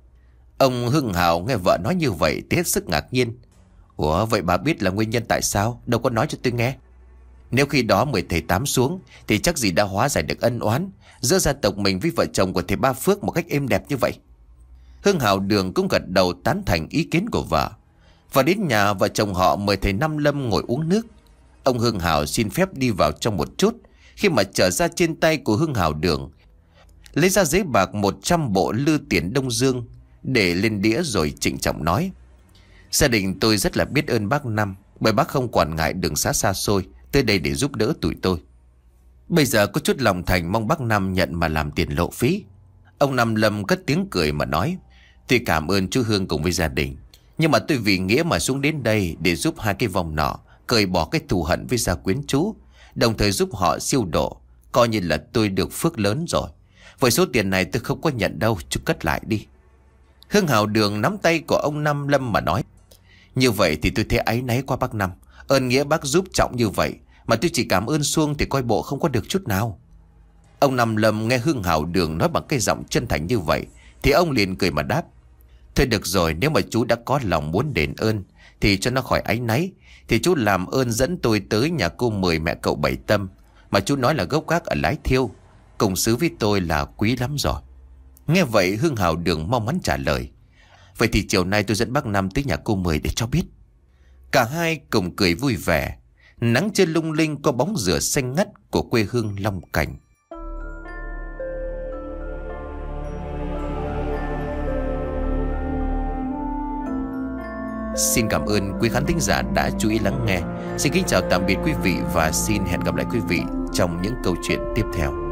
Ông Hương Hào nghe vợ nói như vậy thì hết sức ngạc nhiên. Ủa, vậy bà biết là nguyên nhân tại sao? Đâu có nói cho tôi nghe. Nếu khi đó mời thầy Tám xuống thì chắc gì đã hóa giải được ân oán giữa gia tộc mình với vợ chồng của thầy Ba Phước một cách êm đẹp như vậy. Hương Hào Đường cũng gật đầu tán thành ý kiến của vợ. Và đến nhà, vợ chồng họ mời thầy Năm Lâm ngồi uống nước. Ông Hương Hào xin phép đi vào trong một chút. Khi mà trở ra, trên tay của Hương Hào Đường lấy ra giấy bạc một trăm bộ lư tiền Đông Dương để lên đĩa, rồi trịnh trọng nói: gia đình tôi rất là biết ơn bác Năm, bởi bác không quản ngại đường xá xa xôi tới đây để giúp đỡ tụi tôi. Bây giờ có chút lòng thành, mong bác Năm nhận mà làm tiền lộ phí. Ông Năm Lâm cất tiếng cười mà nói: tôi cảm ơn chú Hương cùng với gia đình, nhưng mà tôi vì nghĩa mà xuống đến đây để giúp hai cái vong nọ cởi bỏ cái thù hận với gia quyến chú, đồng thời giúp họ siêu độ, coi như là tôi được phước lớn rồi. Với số tiền này tôi không có nhận đâu, chú cất lại đi. Hương Hào Đường nắm tay của ông Năm Lâm mà nói: như vậy thì tôi thấy áy náy qua bác Năm. Ơn nghĩa bác giúp trọng như vậy mà tôi chỉ cảm ơn suông thì coi bộ không có được chút nào. Ông Năm Lâm nghe Hương Hào Đường nói bằng cái giọng chân thành như vậy thì ông liền cười mà đáp: thôi được rồi, nếu mà chú đã có lòng muốn đền ơn thì cho nó khỏi áy náy, thì chú làm ơn dẫn tôi tới nhà cô Mười mẹ cậu Bảy Tâm, mà chú nói là gốc gác ở Lái Thiêu, cùng xứ với tôi là quý lắm rồi. Nghe vậy, Hương Hào Đường mong mắn trả lời: vậy thì chiều nay tôi dẫn bác Năm tới nhà cô Mười để cho biết. Cả hai cùng cười vui vẻ. Nắng trên lung linh có bóng rửa xanh ngắt của quê hương Long Cảnh. Xin cảm ơn quý khán thính giả đã chú ý lắng nghe. Xin kính chào tạm biệt quý vị và xin hẹn gặp lại quý vị trong những câu chuyện tiếp theo.